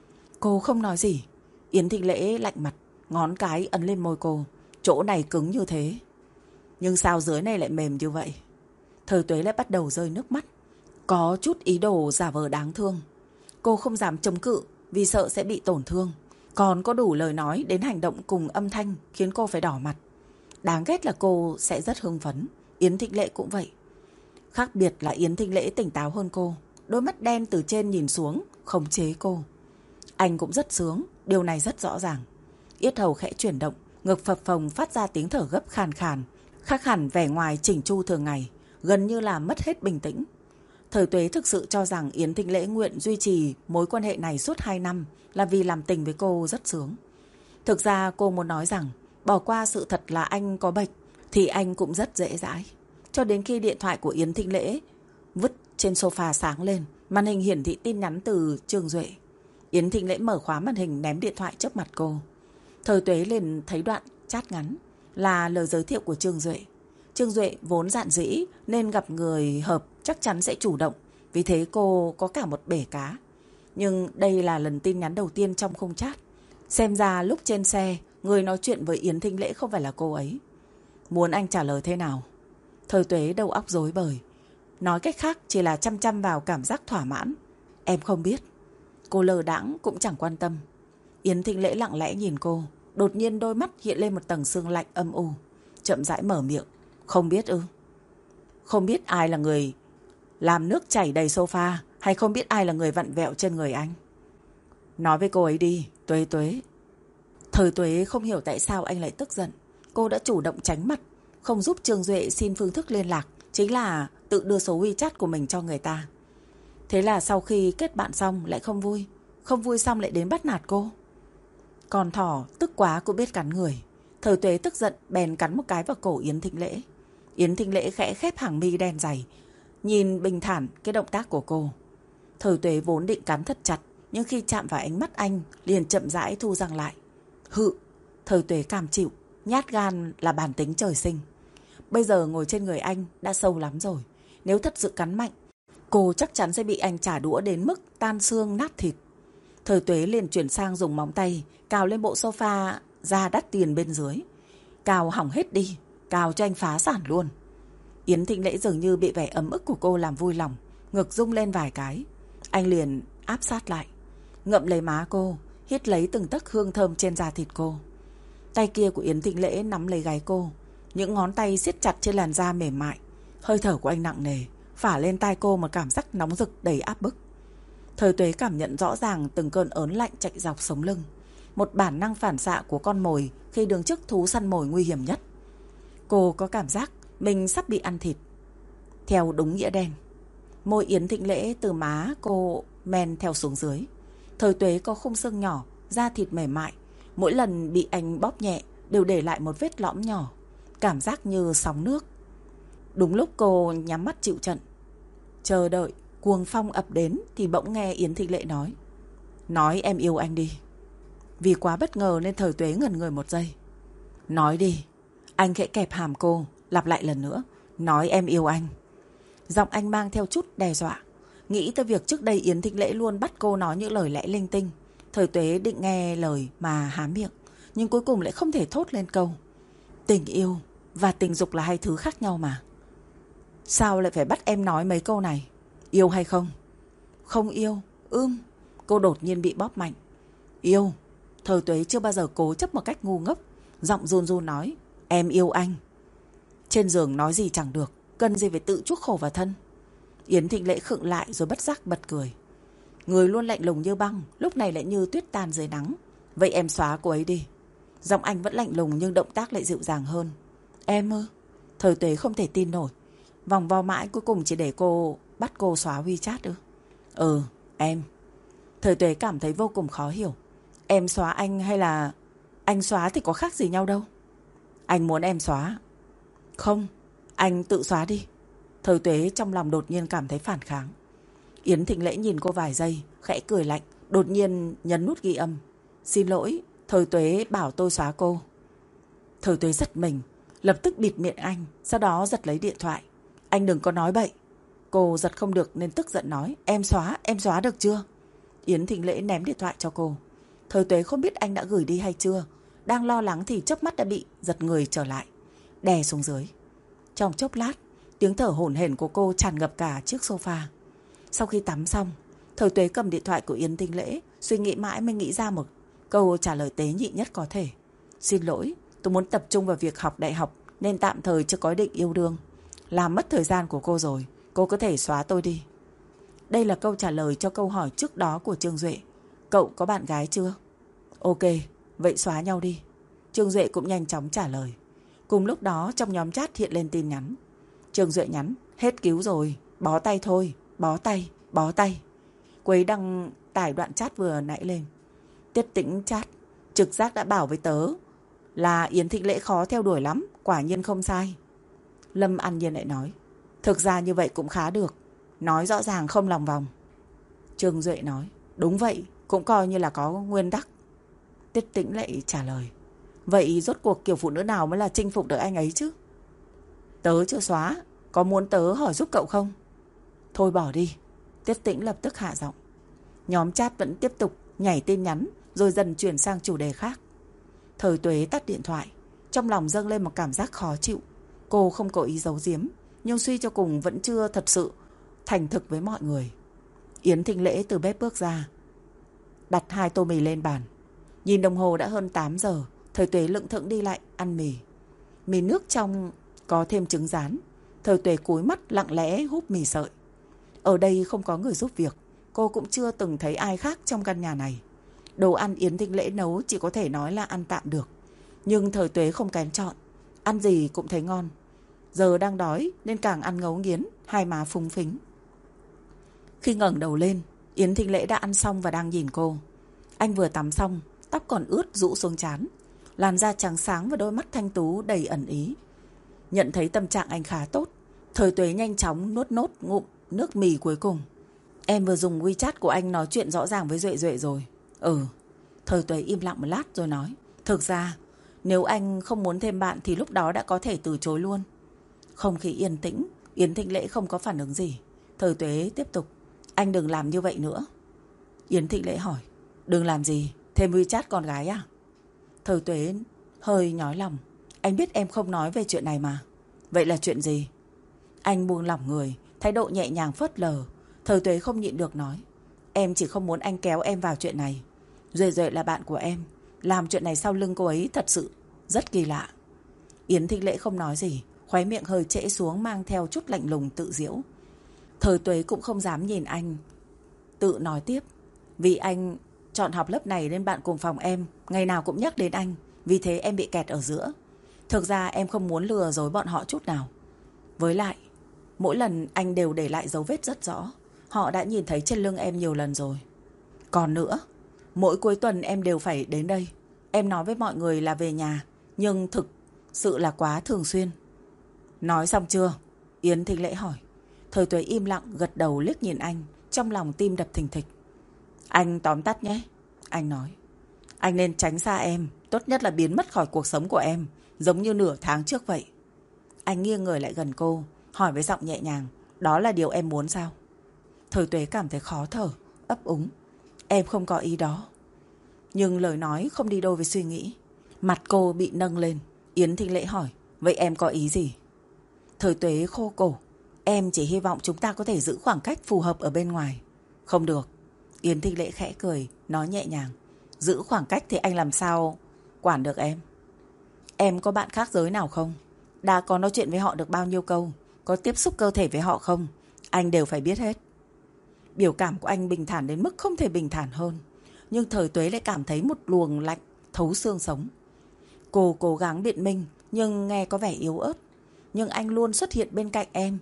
Cô không nói gì. Yến Thịnh Lễ lạnh mặt, ngón cái ấn lên môi cô. Chỗ này cứng như thế, nhưng sao dưới này lại mềm như vậy? Thời Tuế lại bắt đầu rơi nước mắt, có chút ý đồ giả vờ đáng thương. Cô không dám chống cự vì sợ sẽ bị tổn thương, còn có đủ lời nói đến hành động cùng âm thanh khiến cô phải đỏ mặt. Đáng ghét là cô sẽ rất hưng phấn. Yến Thịnh Lễ cũng vậy. Khác biệt là Yến Thịnh Lễ tỉnh táo hơn cô. Đôi mắt đen từ trên nhìn xuống khống chế cô. Anh cũng rất sướng, điều này rất rõ ràng. Yết hầu khẽ chuyển động, ngực phập phồng phát ra tiếng thở gấp khàn khàn, khác hẳn vẻ ngoài chỉnh chu thường ngày, gần như là mất hết bình tĩnh. Thời Tuế thực sự cho rằng Yến Thịnh Lễ nguyện duy trì mối quan hệ này suốt 2 năm là vì làm tình với cô rất sướng. Thực ra cô muốn nói rằng bỏ qua sự thật là anh có bệnh thì anh cũng rất dễ dãi. Cho đến khi điện thoại của Yến Thịnh Lễ vứt trên sofa sáng lên, màn hình hiển thị tin nhắn từ Trương Duệ. Yến Thịnh Lễ mở khóa màn hình ném điện thoại trước mặt cô. Thời Tuế liền thấy đoạn chat ngắn là lời giới thiệu của Trương Duệ. Trương Duệ vốn dạn dĩ nên gặp người hợp chắc chắn sẽ chủ động, vì thế cô có cả một bể cá. Nhưng đây là lần tin nhắn đầu tiên trong khung chat. Xem ra lúc trên xe, người nói chuyện với Yến Thịnh Lễ không phải là cô ấy. Muốn anh trả lời thế nào? Thời Tuế đầu óc rối bời. Nói cách khác chỉ là chăm chăm vào cảm giác thỏa mãn. Em không biết. Cô lờ đãng cũng chẳng quan tâm. Yến Thịnh Lễ lặng lẽ nhìn cô. Đột nhiên đôi mắt hiện lên một tầng sương lạnh âm u. Chậm rãi mở miệng. Không biết ư? Không biết ai là người làm nước chảy đầy sofa, hay không biết ai là người vặn vẹo trên người anh? Nói với cô ấy đi, Tuế Tuế. Thời Tuế không hiểu tại sao anh lại tức giận. Cô đã chủ động tránh mặt, không giúp Trương Duệ xin phương thức liên lạc, chính là tự đưa số WeChat của mình cho người ta. Thế là sau khi kết bạn xong lại không vui, không vui xong lại đến bắt nạt cô. Còn thỏ tức quá cũng biết cắn người. Thời Tuế tức giận bèn cắn một cái vào cổ Yến Thịnh Lễ. Yến Thính Lễ khẽ khép hàng mi đen dày, nhìn bình thản cái động tác của cô. Thời Tuế vốn định cắn thật chặt, nhưng khi chạm vào ánh mắt anh liền chậm rãi thu răng lại. Hự, Thời Tuế cam chịu, nhát gan là bản tính trời sinh. Bây giờ ngồi trên người anh đã sâu lắm rồi. Nếu thật sự cắn mạnh, cô chắc chắn sẽ bị anh trả đũa đến mức tan xương nát thịt. Thời Tuế liền chuyển sang dùng móng tay cào lên bộ sofa da đắt tiền bên dưới. Cào hỏng hết đi, cào cho anh phá sản luôn. Yến Thính Lễ dường như bị vẻ ấm ức của cô làm vui lòng, ngực rung lên vài cái. Anh liền áp sát lại, ngậm lấy má cô, hít lấy từng tấc hương thơm trên da thịt cô. Tay kia của Yến Thính Lễ nắm lấy gáy cô, những ngón tay siết chặt trên làn da mềm mại. Hơi thở của anh nặng nề, phả lên tai cô một cảm giác nóng rực đầy áp bức. Thời Tuế cảm nhận rõ ràng từng cơn ớn lạnh chạy dọc sống lưng, một bản năng phản xạ của con mồi khi đứng trước thú săn mồi nguy hiểm nhất. Cô có cảm giác mình sắp bị ăn thịt, theo đúng nghĩa đen. Môi Yến Thính Lễ từ má cô men theo xuống dưới. Thời Tuế có khung xương nhỏ, da thịt mềm mại. Mỗi lần bị anh bóp nhẹ đều để lại một vết lõm nhỏ, cảm giác như sóng nước. Đúng lúc cô nhắm mắt chịu trận, chờ đợi cuồng phong ập đến, thì bỗng nghe Yến Thính Lễ nói em yêu anh đi. Vì quá bất ngờ nên Thời Tuế ngẩn người một giây. Nói đi. Anh khẽ kẹp hàm cô, lặp lại lần nữa. Nói em yêu anh. Giọng anh mang theo chút đe dọa. Nghĩ tới việc trước đây Yến Thính Lễ luôn bắt cô nói những lời lẽ linh tinh. Thời Tuế định nghe lời mà há miệng, nhưng cuối cùng lại không thể thốt lên câu. Tình yêu và tình dục là hai thứ khác nhau mà. Sao lại phải bắt em nói mấy câu này? Yêu hay không? Không yêu. Cô đột nhiên bị bóp mạnh. Yêu. Thời Tuế chưa bao giờ cố chấp một cách ngu ngốc, giọng run run nói. Em yêu anh. Trên giường nói gì chẳng được, cần gì phải tự chuốc khổ vào thân. Yến Thính Lễ khựng lại rồi bất giác bật cười. Người luôn lạnh lùng như băng, lúc này lại như tuyết tan dưới nắng. Vậy em xóa cô ấy đi. Giọng anh vẫn lạnh lùng nhưng động tác lại dịu dàng hơn. Em ư? Thời Tuế không thể tin nổi. Vòng vo mãi cuối cùng chỉ để cô bắt cô xóa WeChat ư? Em. Thời Tuế cảm thấy vô cùng khó hiểu. Em xóa anh hay là anh xóa thì có khác gì nhau đâu. Anh muốn em xóa. Không, anh tự xóa đi. Thời Tuế trong lòng đột nhiên cảm thấy phản kháng. Yến Thính Lễ nhìn cô vài giây, khẽ cười lạnh, đột nhiên nhấn nút ghi âm. Xin lỗi, Thời Tuế bảo tôi xóa cô. Thời Tuế giật mình, lập tức bịt miệng anh, sau đó giật lấy điện thoại. Anh đừng có nói bậy. Cô giật không được nên tức giận nói. Em xóa được chưa? Yến Thính Lễ ném điện thoại cho cô. Thời Tuế không biết anh đã gửi đi hay chưa. Đang lo lắng thì chớp mắt đã bị giật người trở lại, đè xuống dưới. Trong chốc lát, tiếng thở hổn hển của cô tràn ngập cả chiếc sofa. Sau khi tắm xong, Thời Tuế cầm điện thoại của Yến Thính Lễ, suy nghĩ mãi mới nghĩ ra một câu trả lời tế nhị nhất có thể. Xin lỗi, tôi muốn tập trung vào việc học đại học nên tạm thời chưa có ý định yêu đương. Làm mất thời gian của cô rồi, cô có thể xóa tôi đi. Đây là câu trả lời cho câu hỏi trước đó của Trương Duệ. Cậu có bạn gái chưa? Ok, vậy xóa nhau đi. Trương Duệ cũng nhanh chóng trả lời. Cùng lúc đó trong nhóm chat hiện lên tin nhắn. Trương Duệ nhắn. Hết cứu rồi, bó tay thôi. Bó tay. Cô ấy đăng tải đoạn chat vừa nãy lên. Tiết Tĩnh chat. Trực giác đã bảo với tớ là Yến Thính Lễ khó theo đuổi lắm. Quả nhiên không sai. Lâm An Nhiên lại nói. Thực ra như vậy cũng khá được. Nói rõ ràng không lòng vòng. Trương Duệ nói. Đúng vậy, cũng coi như là có nguyên tắc. Tiết Tĩnh lại trả lời. Vậy rốt cuộc kiểu phụ nữ nào mới là chinh phục được anh ấy chứ? Tớ chưa xóa. Có muốn tớ hỏi giúp cậu không? Thôi bỏ đi. Tiết Tĩnh lập tức hạ giọng. Nhóm chat vẫn tiếp tục nhảy tin nhắn, rồi dần chuyển sang chủ đề khác. Thời Tuế tắt điện thoại, trong lòng dâng lên một cảm giác khó chịu. Cô không có ý giấu giếm, nhưng suy cho cùng vẫn chưa thật sự thành thực với mọi người. Yến Thính Lễ từ bếp bước ra, đặt 2 tô mì lên bàn. Nhìn đồng hồ đã hơn 8 giờ. Thời Tuế lững thững đi lại ăn mì. Mì nước trong có thêm trứng rán. Thời Tuế cúi mắt lặng lẽ húp mì sợi. Ở đây không có người giúp việc. Cô cũng chưa từng thấy ai khác trong căn nhà này. Đồ ăn Yến Thính Lễ nấu chỉ có thể nói là ăn tạm được. Nhưng Thời Tuế không kén chọn. Ăn gì cũng thấy ngon. Giờ đang đói nên càng ăn ngấu nghiến, hai má phúng phính. Khi ngẩng đầu lên, Yến Thính Lễ đã ăn xong và đang nhìn cô. Anh vừa tắm xong, tóc còn ướt rũ xuống trán, làn da trắng sáng và đôi mắt thanh tú đầy ẩn ý. Nhận thấy tâm trạng anh khá tốt, Thời Tuế nhanh chóng nuốt nốt ngụm nước mì cuối cùng. Em vừa dùng WeChat của anh nói chuyện rõ ràng với Duệ Duệ rồi. Thời Tuế im lặng một lát rồi nói. Thực ra, nếu anh không muốn thêm bạn thì lúc đó đã có thể từ chối luôn. Không khí yên tĩnh, Yến Thịnh Lễ không có phản ứng gì. Thời Tuế tiếp tục. Anh đừng làm như vậy nữa. Yến Thịnh Lễ hỏi. Đừng làm gì? Thêm WeChat con gái à? Thời Tuế hơi nhói lòng. Anh biết em không nói về chuyện này mà. Vậy là chuyện gì? Anh buông lỏng người, thái độ nhẹ nhàng phớt lờ. Thời Tuế không nhịn được nói. Em chỉ không muốn anh kéo em vào chuyện này. Duệ Duệ là bạn của em. Làm chuyện này sau lưng cô ấy thật sự rất kỳ lạ. Yến Thịnh Lễ không nói gì, khóe miệng hơi trễ xuống mang theo chút lạnh lùng tự giễu. Thời Tuế cũng không dám nhìn anh, tự nói tiếp. Vì anh chọn học lớp này nên bạn cùng phòng em ngày nào cũng nhắc đến anh. Vì thế em bị kẹt ở giữa. Thực ra em không muốn lừa dối bọn họ chút nào. Với lại, mỗi lần anh đều để lại dấu vết rất rõ. Họ đã nhìn thấy trên lưng em nhiều lần rồi. Còn nữa, mỗi cuối tuần em đều phải đến đây. Em nói với mọi người là về nhà, nhưng thực sự là quá thường xuyên. Nói xong chưa? Yến Thịnh Lễ hỏi. Thời Tuế im lặng gật đầu liếc nhìn anh, trong lòng tim đập thình thịch. Anh tóm tắt nhé. Anh nói. Anh nên tránh xa em, tốt nhất là biến mất khỏi cuộc sống của em, giống như nửa tháng trước vậy. Anh nghiêng người lại gần cô, hỏi với giọng nhẹ nhàng. Đó là điều em muốn sao? Thời Tuế cảm thấy khó thở, ấp úng. Em không có ý đó. Nhưng lời nói không đi đôi với suy nghĩ. Mặt cô bị nâng lên. Yến Thịnh Lễ hỏi. Vậy em có ý gì? Thời Tuế khô cổ. Em chỉ hy vọng chúng ta có thể giữ khoảng cách phù hợp ở bên ngoài. Không được. Yến Thịnh Lễ khẽ cười, nói nhẹ nhàng. Giữ khoảng cách thì anh làm sao quản được em? Em có bạn khác giới nào không? Đã có nói chuyện với họ được bao nhiêu câu? Có tiếp xúc cơ thể với họ không? Anh đều phải biết hết. Biểu cảm của anh bình thản đến mức không thể bình thản hơn. Nhưng Thời Tuế lại cảm thấy một luồng lạnh thấu xương sống. Cô cố gắng biện minh nhưng nghe có vẻ yếu ớt. Nhưng anh luôn xuất hiện bên cạnh em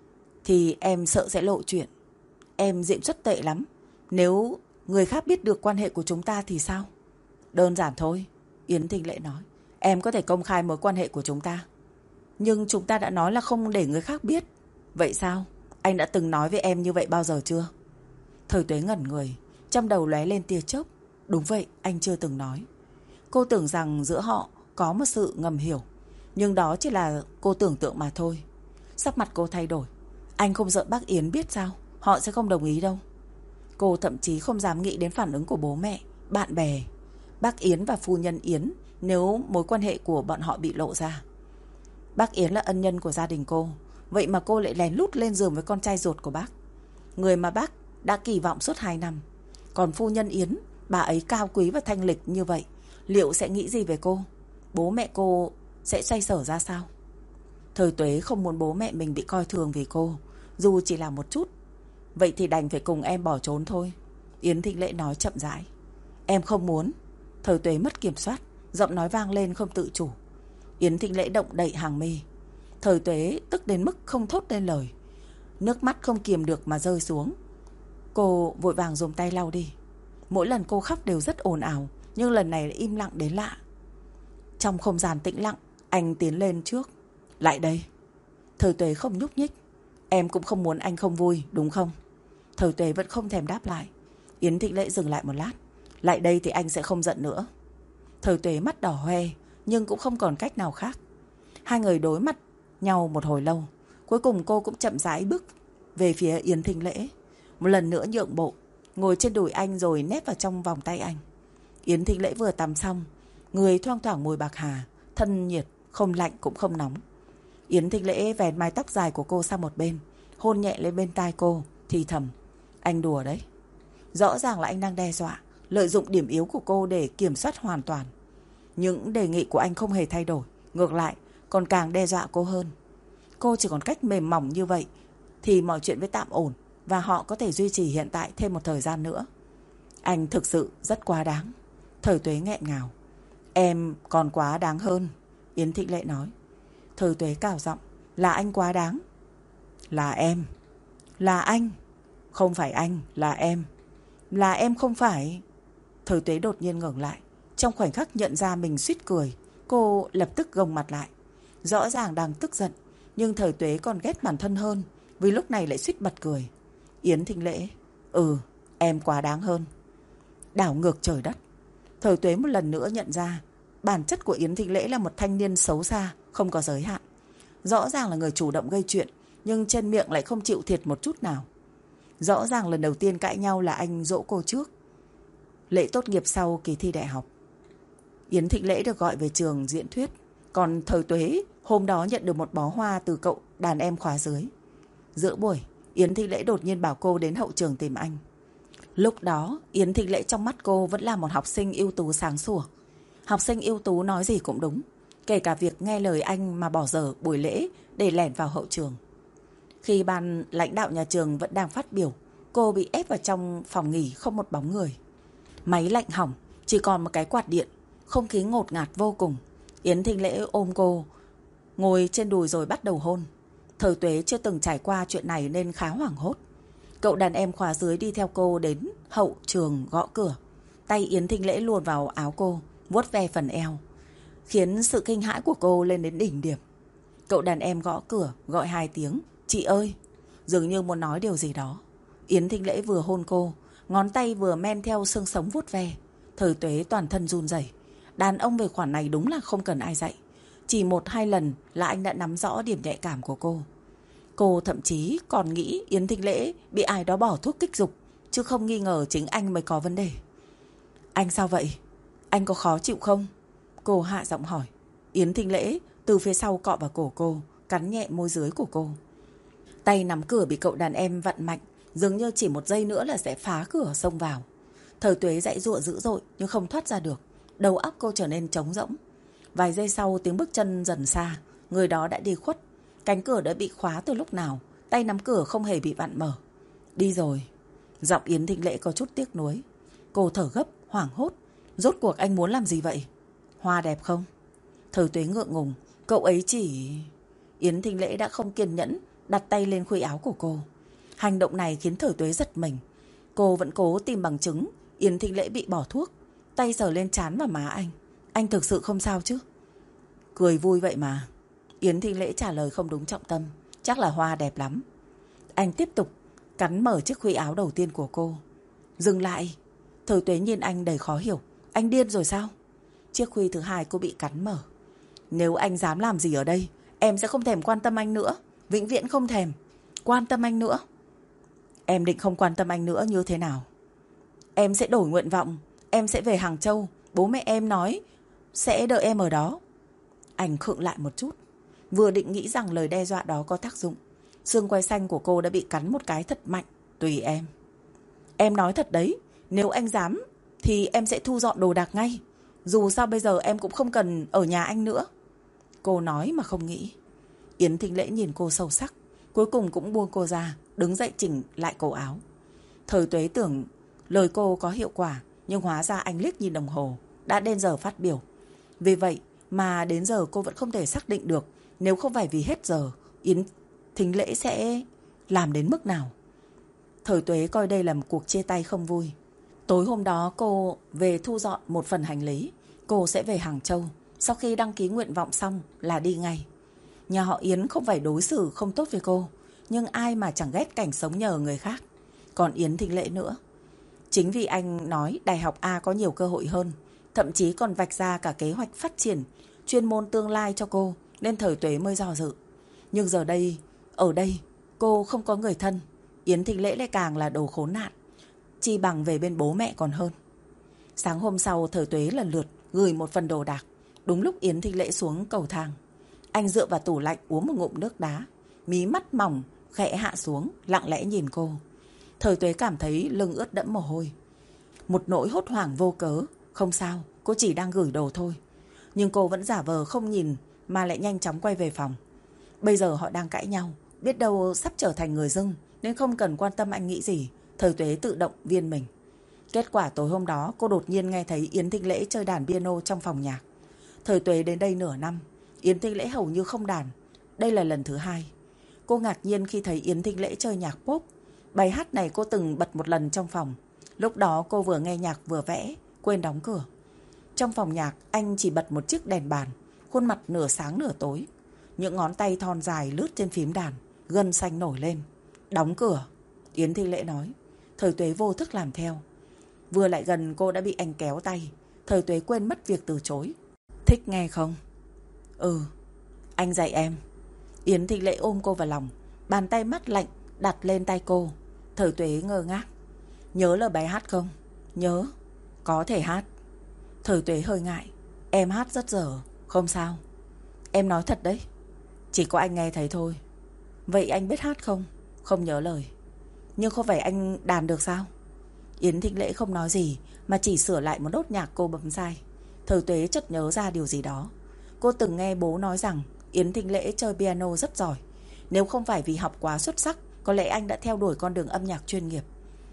thì em sợ sẽ lộ chuyện. Em diễn xuất tệ lắm. Nếu người khác biết được quan hệ của chúng ta thì sao? Đơn giản thôi, Yến Thịnh Lễ nói. Em có thể công khai mối quan hệ của chúng ta. Nhưng chúng ta đã nói là không để người khác biết. Vậy sao? Anh đã từng nói với em như vậy bao giờ chưa? Thời Tuế ngẩn người, trong đầu lóe lên tia chớp. Đúng vậy, anh chưa từng nói. Cô tưởng rằng giữa họ có một sự ngầm hiểu. Nhưng đó chỉ là cô tưởng tượng mà thôi. Sắc mặt cô thay đổi. Anh không sợ bác Yến biết sao? Họ sẽ không đồng ý đâu. Cô thậm chí không dám nghĩ đến phản ứng của bố mẹ, bạn bè, bác Yến và phu nhân Yến nếu mối quan hệ của bọn họ bị lộ ra. Bác Yến là ân nhân của gia đình cô. Vậy mà cô lại lén lút lên giường với con trai ruột của bác, người mà bác đã kỳ vọng suốt 2 năm. Còn phu nhân Yến, bà ấy cao quý và thanh lịch như vậy, liệu sẽ nghĩ gì về cô? Bố mẹ cô sẽ xoay sở ra sao? Thời Tuế không muốn bố mẹ mình bị coi thường vì cô, dù chỉ là một chút. Vậy thì đành phải cùng em bỏ trốn thôi, Yến Thịnh Lễ nói chậm rãi. Em không muốn. Thời Tuế mất kiểm soát, giọng nói vang lên không tự chủ. Yến Thịnh Lễ động đậy hàng mi. Thời Tuế tức đến mức không thốt lên lời. Nước mắt không kiềm được mà rơi xuống. Cô vội vàng dùng tay lau đi. Mỗi lần cô khóc đều rất ồn ào, nhưng lần này im lặng đến lạ. Trong không gian tĩnh lặng, anh tiến lên trước. Lại đây. Thời Tuế không nhúc nhích. Em cũng không muốn anh không vui, đúng không? Thời Tuế vẫn không thèm đáp lại. Yến Thịnh Lễ dừng lại một lát. Lại đây thì anh sẽ không giận nữa. Thời Tuế mắt đỏ hoe, nhưng cũng không còn cách nào khác. Hai người đối mặt nhau một hồi lâu. Cuối cùng cô cũng chậm rãi bước về phía Yến Thịnh Lễ. Một lần nữa nhượng bộ, ngồi trên đùi anh rồi nép vào trong vòng tay anh. Yến Thịnh Lễ vừa tắm xong, người thoang thoảng mùi bạc hà, thân nhiệt, không lạnh cũng không nóng. Yến Thịnh Lễ vén mái tóc dài của cô sang một bên, hôn nhẹ lên bên tai cô, thì thầm. Anh đùa đấy. Rõ ràng là anh đang đe dọa, lợi dụng điểm yếu của cô để kiểm soát hoàn toàn. Những đề nghị của anh không hề thay đổi, ngược lại còn càng đe dọa cô hơn. Cô chỉ còn cách mềm mỏng như vậy thì mọi chuyện mới tạm ổn và họ có thể duy trì hiện tại thêm một thời gian nữa. Anh thực sự rất quá đáng. Thời Tuế nghẹn ngào. Em còn quá đáng hơn, Yến Thịnh Lễ nói. Thời Tuế cào giọng. Là anh quá đáng. Là em. Là anh. Không phải anh, là em. Là em không phải. Thời Tuế đột nhiên ngẩng lại. Trong khoảnh khắc nhận ra mình suýt cười, cô lập tức gồng mặt lại. rõ ràng đang tức giận, nhưng Thời Tuế còn ghét bản thân hơn, vì lúc này lại suýt bật cười. Yến Thịnh Lễ, em quá đáng hơn. Đảo ngược trời đất. Thời Tuế một lần nữa nhận ra bản chất của Yến Thịnh Lễ là một thanh niên xấu xa, không có giới hạn. Rõ ràng là người chủ động gây chuyện, nhưng trên miệng lại không chịu thiệt một chút nào. Rõ ràng lần đầu tiên cãi nhau là anh dỗ cô trước. Lễ tốt nghiệp sau kỳ thi đại học, Yến Thịnh Lễ được gọi về trường diễn thuyết. Còn Thời Tuế hôm đó nhận được một bó hoa từ cậu đàn em khóa dưới. Giữa buổi, Yến Thịnh Lễ đột nhiên bảo cô đến hậu trường tìm anh. Lúc đó, Yến Thịnh Lễ trong mắt cô vẫn là một học sinh ưu tú sáng sủa. Học sinh ưu tú nói gì cũng đúng, kể cả việc nghe lời anh mà bỏ dở buổi lễ để lẻn vào hậu trường. Khi ban lãnh đạo nhà trường vẫn đang phát biểu, cô bị ép vào trong phòng nghỉ không một bóng người. Máy lạnh hỏng, chỉ còn một cái quạt điện, không khí ngột ngạt vô cùng. Yến Thịnh Lễ ôm cô, ngồi trên đùi rồi bắt đầu hôn. Thời Tuế chưa từng trải qua chuyện này nên khá hoảng hốt. Cậu đàn em khóa dưới đi theo cô đến hậu trường gõ cửa. Tay Yến Thịnh Lễ luồn vào áo cô, vuốt ve phần eo, khiến sự kinh hãi của cô lên đến đỉnh điểm. Cậu đàn em gõ cửa, gọi 2 tiếng, chị ơi, dường như muốn nói điều gì đó. Yến Thịnh Lễ vừa hôn cô, ngón tay vừa men theo xương sống vuốt ve. Thời Tuế toàn thân run rẩy. Đàn ông về khoản này đúng là không cần ai dạy. Chỉ 1-2 lần là anh đã nắm rõ điểm nhạy cảm của cô. Cô thậm chí còn nghĩ Yến Thịnh Lễ bị ai đó bỏ thuốc kích dục, chứ không nghi ngờ chính anh mới có vấn đề. Anh sao vậy? Anh có khó chịu không? Cô hạ giọng hỏi. Yến Thịnh Lễ từ phía sau cọ vào cổ cô, cắn nhẹ môi dưới của cô. Tay nắm cửa bị cậu đàn em vặn mạnh, dường như chỉ 1 giây nữa là sẽ phá cửa xông vào. Thời Tuế giãy giụa dữ dội nhưng không thoát ra được. Đầu óc cô trở nên trống rỗng. Vài giây sau tiếng bước chân dần xa, người đó đã đi khuất. Cánh cửa đã bị khóa từ lúc nào, tay nắm cửa không hề bị vặn mở. Đi rồi. Giọng Yến Thịnh Lễ có chút tiếc nuối. Cô thở gấp, hoảng hốt. Rốt cuộc anh muốn làm gì vậy? Hoa đẹp không? Thời Tuế ngượng ngùng. Cậu ấy chỉ... Yến Thịnh Lễ đã không kiên nhẫn, đặt tay lên khuỷu áo của cô. Hành động này khiến Thời Tuế giật mình. Cô vẫn cố tìm bằng chứng Yến Thịnh Lễ bị bỏ thuốc. Tay sờ lên trán và má anh. Anh thực sự không sao chứ? Cười vui vậy mà. Yến Thịnh Lễ trả lời không đúng trọng tâm. Chắc là hoa đẹp lắm. Anh tiếp tục cắn mở chiếc khuỷu áo đầu tiên của cô. Dừng lại. Thời Tuế nhìn anh đầy khó hiểu. Anh điên rồi sao? Chiếc khuỷu thứ 2 cô bị cắn mở. Nếu anh dám làm gì ở đây, em sẽ không thèm quan tâm anh nữa. Vĩnh viễn không thèm quan tâm anh nữa. Em định không quan tâm anh nữa như thế nào? Em sẽ đổi nguyện vọng. Em sẽ về Hàng Châu. Bố mẹ em nói sẽ đợi em ở đó. Anh khựng lại một chút. Vừa định nghĩ rằng lời đe dọa đó có tác dụng, xương quai xanh của cô đã bị cắn một cái thật mạnh. Tùy em. Em nói thật đấy. Nếu anh dám thì em sẽ thu dọn đồ đạc ngay. Dù sao bây giờ em cũng không cần ở nhà anh nữa. Cô nói mà không nghĩ. Yến Thịnh Lễ nhìn cô sâu sắc, cuối cùng cũng buông cô ra, đứng dậy chỉnh lại cổ áo. Thời Tuế tưởng lời cô có hiệu quả, nhưng hóa ra anh liếc nhìn đồng hồ, đã đến giờ phát biểu. Vì vậy mà đến giờ cô vẫn không thể xác định được, nếu không phải vì hết giờ, Yến Thịnh Lễ sẽ làm đến mức nào. Thời Tuế coi đây là một cuộc chia tay không vui. Tối hôm đó cô về thu dọn một phần hành lý. Cô sẽ về Hàng Châu. Sau khi đăng ký nguyện vọng xong là đi ngay. Nhà họ Yến không phải đối xử không tốt với cô, nhưng ai mà chẳng ghét cảnh sống nhờ người khác. Còn Yến Thịnh Lễ nữa. Chính vì anh nói Đại học A có nhiều cơ hội hơn, thậm chí còn vạch ra cả kế hoạch phát triển chuyên môn tương lai cho cô, nên Thời Tuế mới do dự. Nhưng giờ đây, ở đây, cô không có người thân. Yến Thịnh Lễ lại càng là đồ khốn nạn. Chi bằng về bên bố mẹ còn hơn. Sáng hôm sau, Thời Tuế lần lượt gửi một phần đồ đạc. Đúng lúc Yến Thịnh Lễ xuống cầu thang, anh dựa vào tủ lạnh uống một ngụm nước đá, mí mắt mỏng khẽ hạ xuống, lặng lẽ nhìn cô. Thời Tuế cảm thấy lưng ướt đẫm mồ hôi. Một nỗi hốt hoảng vô cớ. Không sao, cô chỉ đang gửi đồ thôi. Nhưng cô vẫn giả vờ không nhìn mà lại nhanh chóng quay về phòng. Bây giờ họ đang cãi nhau, biết đâu sắp trở thành người dưng, nên không cần quan tâm anh nghĩ gì. Thời Tuế tự động viên mình. Kết quả tối hôm đó cô đột nhiên nghe thấy Yến Thịnh Lễ chơi đàn piano trong phòng nhạc. Thời Tuế đến đây nửa năm, Yến Thịnh Lễ hầu như không đàn. Đây là lần thứ 2. Cô ngạc nhiên khi thấy Yến Thịnh Lễ chơi nhạc pop. Bài hát này cô từng bật một lần trong phòng. Lúc đó cô vừa nghe nhạc vừa vẽ, quên đóng cửa. Trong phòng nhạc anh chỉ bật một chiếc đèn bàn, khuôn mặt nửa sáng nửa tối. những ngón tay thon dài lướt trên phím đàn, gân xanh nổi lên. Đóng cửa, Yến Thanh Lễ nói. Thời Tuế vô thức làm theo. Vừa lại gần cô đã bị anh kéo tay. Thời Tuế quên mất việc từ chối. Thích nghe không? Ừ, anh dạy em. Yến Thanh Lễ ôm cô vào lòng, bàn tay mát lạnh đặt lên tay cô. Thời Tuế ngơ ngác. Nhớ lời bài hát không? Nhớ. Có thể hát. Thời Tuế hơi ngại. Em hát rất dở. Không sao. Em nói thật đấy. Chỉ có anh nghe thấy thôi. Vậy anh biết hát không? Không nhớ lời. Nhưng không phải anh đàn được sao? Yến Thanh Lễ không nói gì, mà chỉ sửa lại một nốt nhạc cô bấm sai. Thời Tuế chợt nhớ ra điều gì đó. Cô từng nghe bố nói rằng Yến Thanh Lễ chơi piano rất giỏi. Nếu không phải vì học quá xuất sắc, có lẽ anh đã theo đuổi con đường âm nhạc chuyên nghiệp.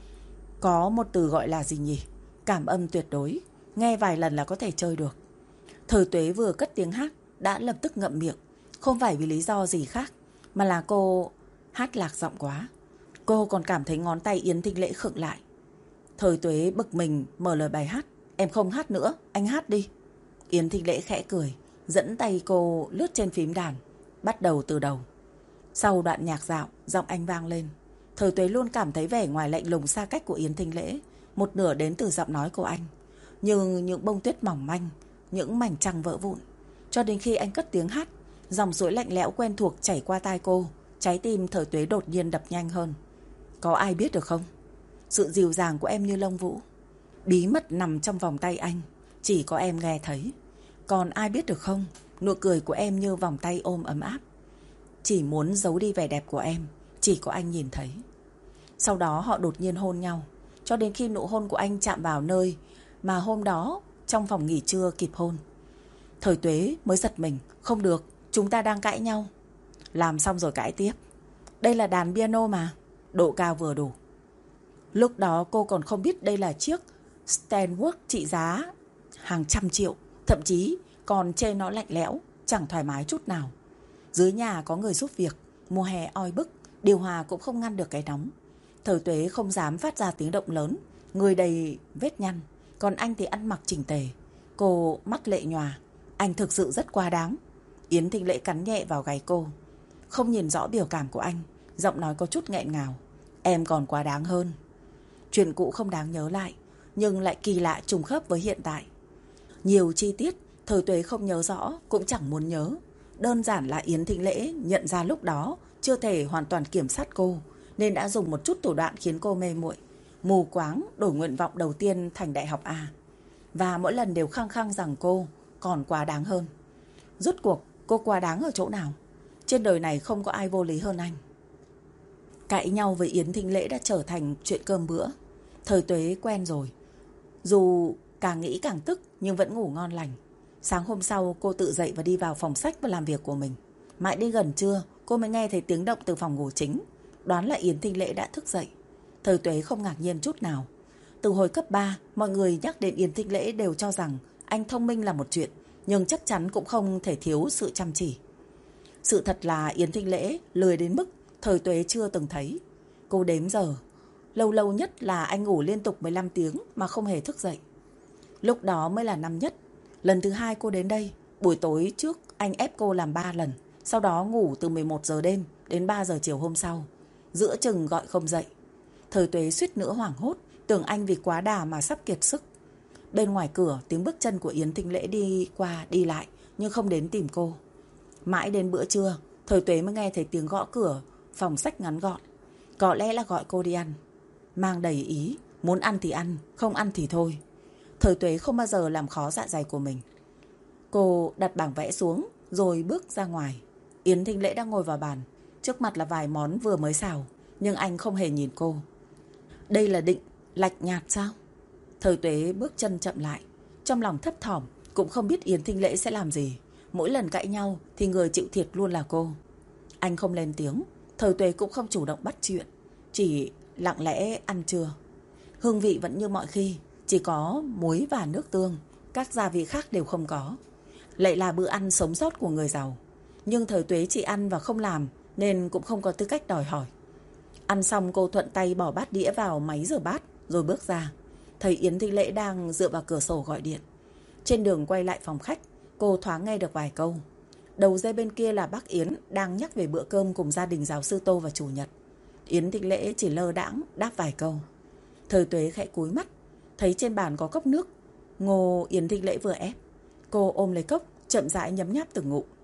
Có một từ gọi là gì nhỉ? Cảm âm tuyệt đối. Nghe vài lần là có thể chơi được. Thời Tuế vừa cất tiếng hát đã lập tức ngậm miệng. Không phải vì lý do gì khác, mà là cô hát lạc giọng quá. Cô còn cảm thấy ngón tay Yến Thanh Lễ khựng lại. Thời Tuế bực mình mở lời bài hát. Em không hát nữa, anh hát đi. Yến Thanh Lễ khẽ cười, dẫn tay cô lướt trên phím đàn, bắt đầu từ đầu. Sau đoạn nhạc dạo, giọng anh vang lên. Thời Tuế luôn cảm thấy vẻ ngoài lạnh lùng xa cách của Yến Thanh Lễ, một nửa đến từ giọng nói của anh, như những bông tuyết mỏng manh, những mảnh trăng vỡ vụn. Cho đến khi anh cất tiếng hát, dòng suối lạnh lẽo quen thuộc chảy qua tai cô, trái tim Thời Tuế đột nhiên đập nhanh hơn. Có ai biết được không? Sự dịu dàng của em như lông vũ, bí mật nằm trong vòng tay anh, chỉ có em nghe thấy. Còn ai biết được không? Nụ cười của em như vòng tay ôm ấm áp, chỉ muốn giấu đi vẻ đẹp của em, chỉ có anh nhìn thấy. Sau đó họ đột nhiên hôn nhau, cho đến khi nụ hôn của anh chạm vào nơi mà hôm đó trong phòng nghỉ trưa kịp hôn. Thời Tuế mới giật mình. Không được, chúng ta đang cãi nhau. Làm xong rồi cãi tiếp. Đây là đàn piano mà, độ cao vừa đủ. Lúc đó cô còn không biết đây là chiếc Steinway trị giá hàng trăm triệu, thậm chí còn chê nó lạnh lẽo, chẳng thoải mái chút nào. Dưới nhà có người giúp việc, mùa hè oi bức, điều hòa cũng không ngăn được cái nóng. Thời Tuế không dám phát ra tiếng động lớn, người đầy vết nhăn, còn anh thì ăn mặc chỉnh tề. Cô mắt lệ nhòa. Anh thực sự rất quá đáng. Yến Thanh Lễ cắn nhẹ vào gáy cô, không nhìn rõ biểu cảm của anh, giọng nói có chút nghẹn ngào. Em còn quá đáng hơn. Chuyện cũ không đáng nhớ lại, nhưng lại kỳ lạ trùng khớp với hiện tại. Nhiều chi tiết Thời Tuế không nhớ rõ, cũng chẳng muốn nhớ. Đơn giản là Yến Thanh Lễ nhận ra lúc đó chưa thể hoàn toàn kiểm soát cô, nên đã dùng một chút thủ đoạn khiến cô mê muội, mù quáng đổi nguyện vọng đầu tiên thành đại học A. Và mỗi lần đều khăng khăng rằng cô còn quá đáng hơn. Rốt cuộc cô quá đáng ở chỗ nào? Trên đời này không có ai vô lý hơn anh. Cãi nhau với Yến Thanh Lễ đã trở thành chuyện cơm bữa. Thời Tuế quen rồi. Dù càng nghĩ càng tức nhưng vẫn ngủ ngon lành. Sáng hôm sau cô tự dậy và đi vào phòng sách và làm việc của mình. Mãi đi gần trưa cô mới nghe thấy tiếng động từ phòng ngủ chính. Đoán là Yến Thanh Lễ đã thức dậy. Thời Tuế không ngạc nhiên chút nào. Từ hồi cấp 3, mọi người nhắc đến Yến Thanh Lễ đều cho rằng anh thông minh là một chuyện, nhưng chắc chắn cũng không thể thiếu sự chăm chỉ. Sự thật là Yến Thanh Lễ lười đến mức Thời Tuế chưa từng thấy. Cô đếm giờ, lâu lâu nhất là anh ngủ liên tục 15 tiếng mà không hề thức dậy. Lúc đó mới là năm nhất. Lần thứ 2 cô đến đây, buổi tối trước anh ép cô làm 3 lần, sau đó ngủ từ 11 giờ đêm đến 3 giờ chiều hôm sau. Giữa chừng gọi không dậy. Thời Tuế suýt nữa hoảng hốt, tưởng anh vì quá đà mà sắp kiệt sức. Bên ngoài cửa tiếng bước chân của Yến Thanh Lễ đi qua đi lại, nhưng không đến tìm cô. Mãi đến bữa trưa, Thời Tuế mới nghe thấy tiếng gõ cửa phòng sách ngắn gọn. Có lẽ là gọi cô đi ăn, mang đầy ý, muốn ăn thì ăn, không ăn thì thôi. Thời Tuế không bao giờ làm khó dạ dày của mình. Cô đặt bảng vẽ xuống rồi bước ra ngoài. Yến Thanh Lễ đang ngồi vào bàn, trước mặt là vài món vừa mới xào, nhưng anh không hề nhìn cô. Đây là định lạnh nhạt sao? Thời Tuế bước chân chậm lại, trong lòng thấp thỏm, cũng không biết Yến Thanh Lễ sẽ làm gì. Mỗi lần cãi nhau thì người chịu thiệt luôn là cô. Anh không lên tiếng, Thời Tuế cũng không chủ động bắt chuyện, chỉ lặng lẽ ăn trưa. Hương vị vẫn như mọi khi, chỉ có muối và nước tương, các gia vị khác đều không có. Lại là bữa ăn sống sót của người giàu. Nhưng Thời Tuế chỉ ăn và không làm, nên cũng không có tư cách đòi hỏi. Ăn xong cô thuận tay bỏ bát đĩa vào máy rửa bát rồi bước ra. Thấy Yến Thanh Lễ đang dựa vào cửa sổ gọi điện. Trên đường quay lại phòng khách, cô thoáng nghe được vài câu. Đầu dây bên kia là bác Yến đang nhắc về bữa cơm cùng gia đình giáo sư Tô vào chủ nhật. Yến Thịnh Lễ chỉ lơ đãng đáp vài câu. Thời Tuế khẽ cúi mắt, thấy trên bàn có cốc nước ngô Yến Thịnh Lễ vừa ép. Cô ôm lấy cốc, chậm rãi nhấm nháp từng ngụm.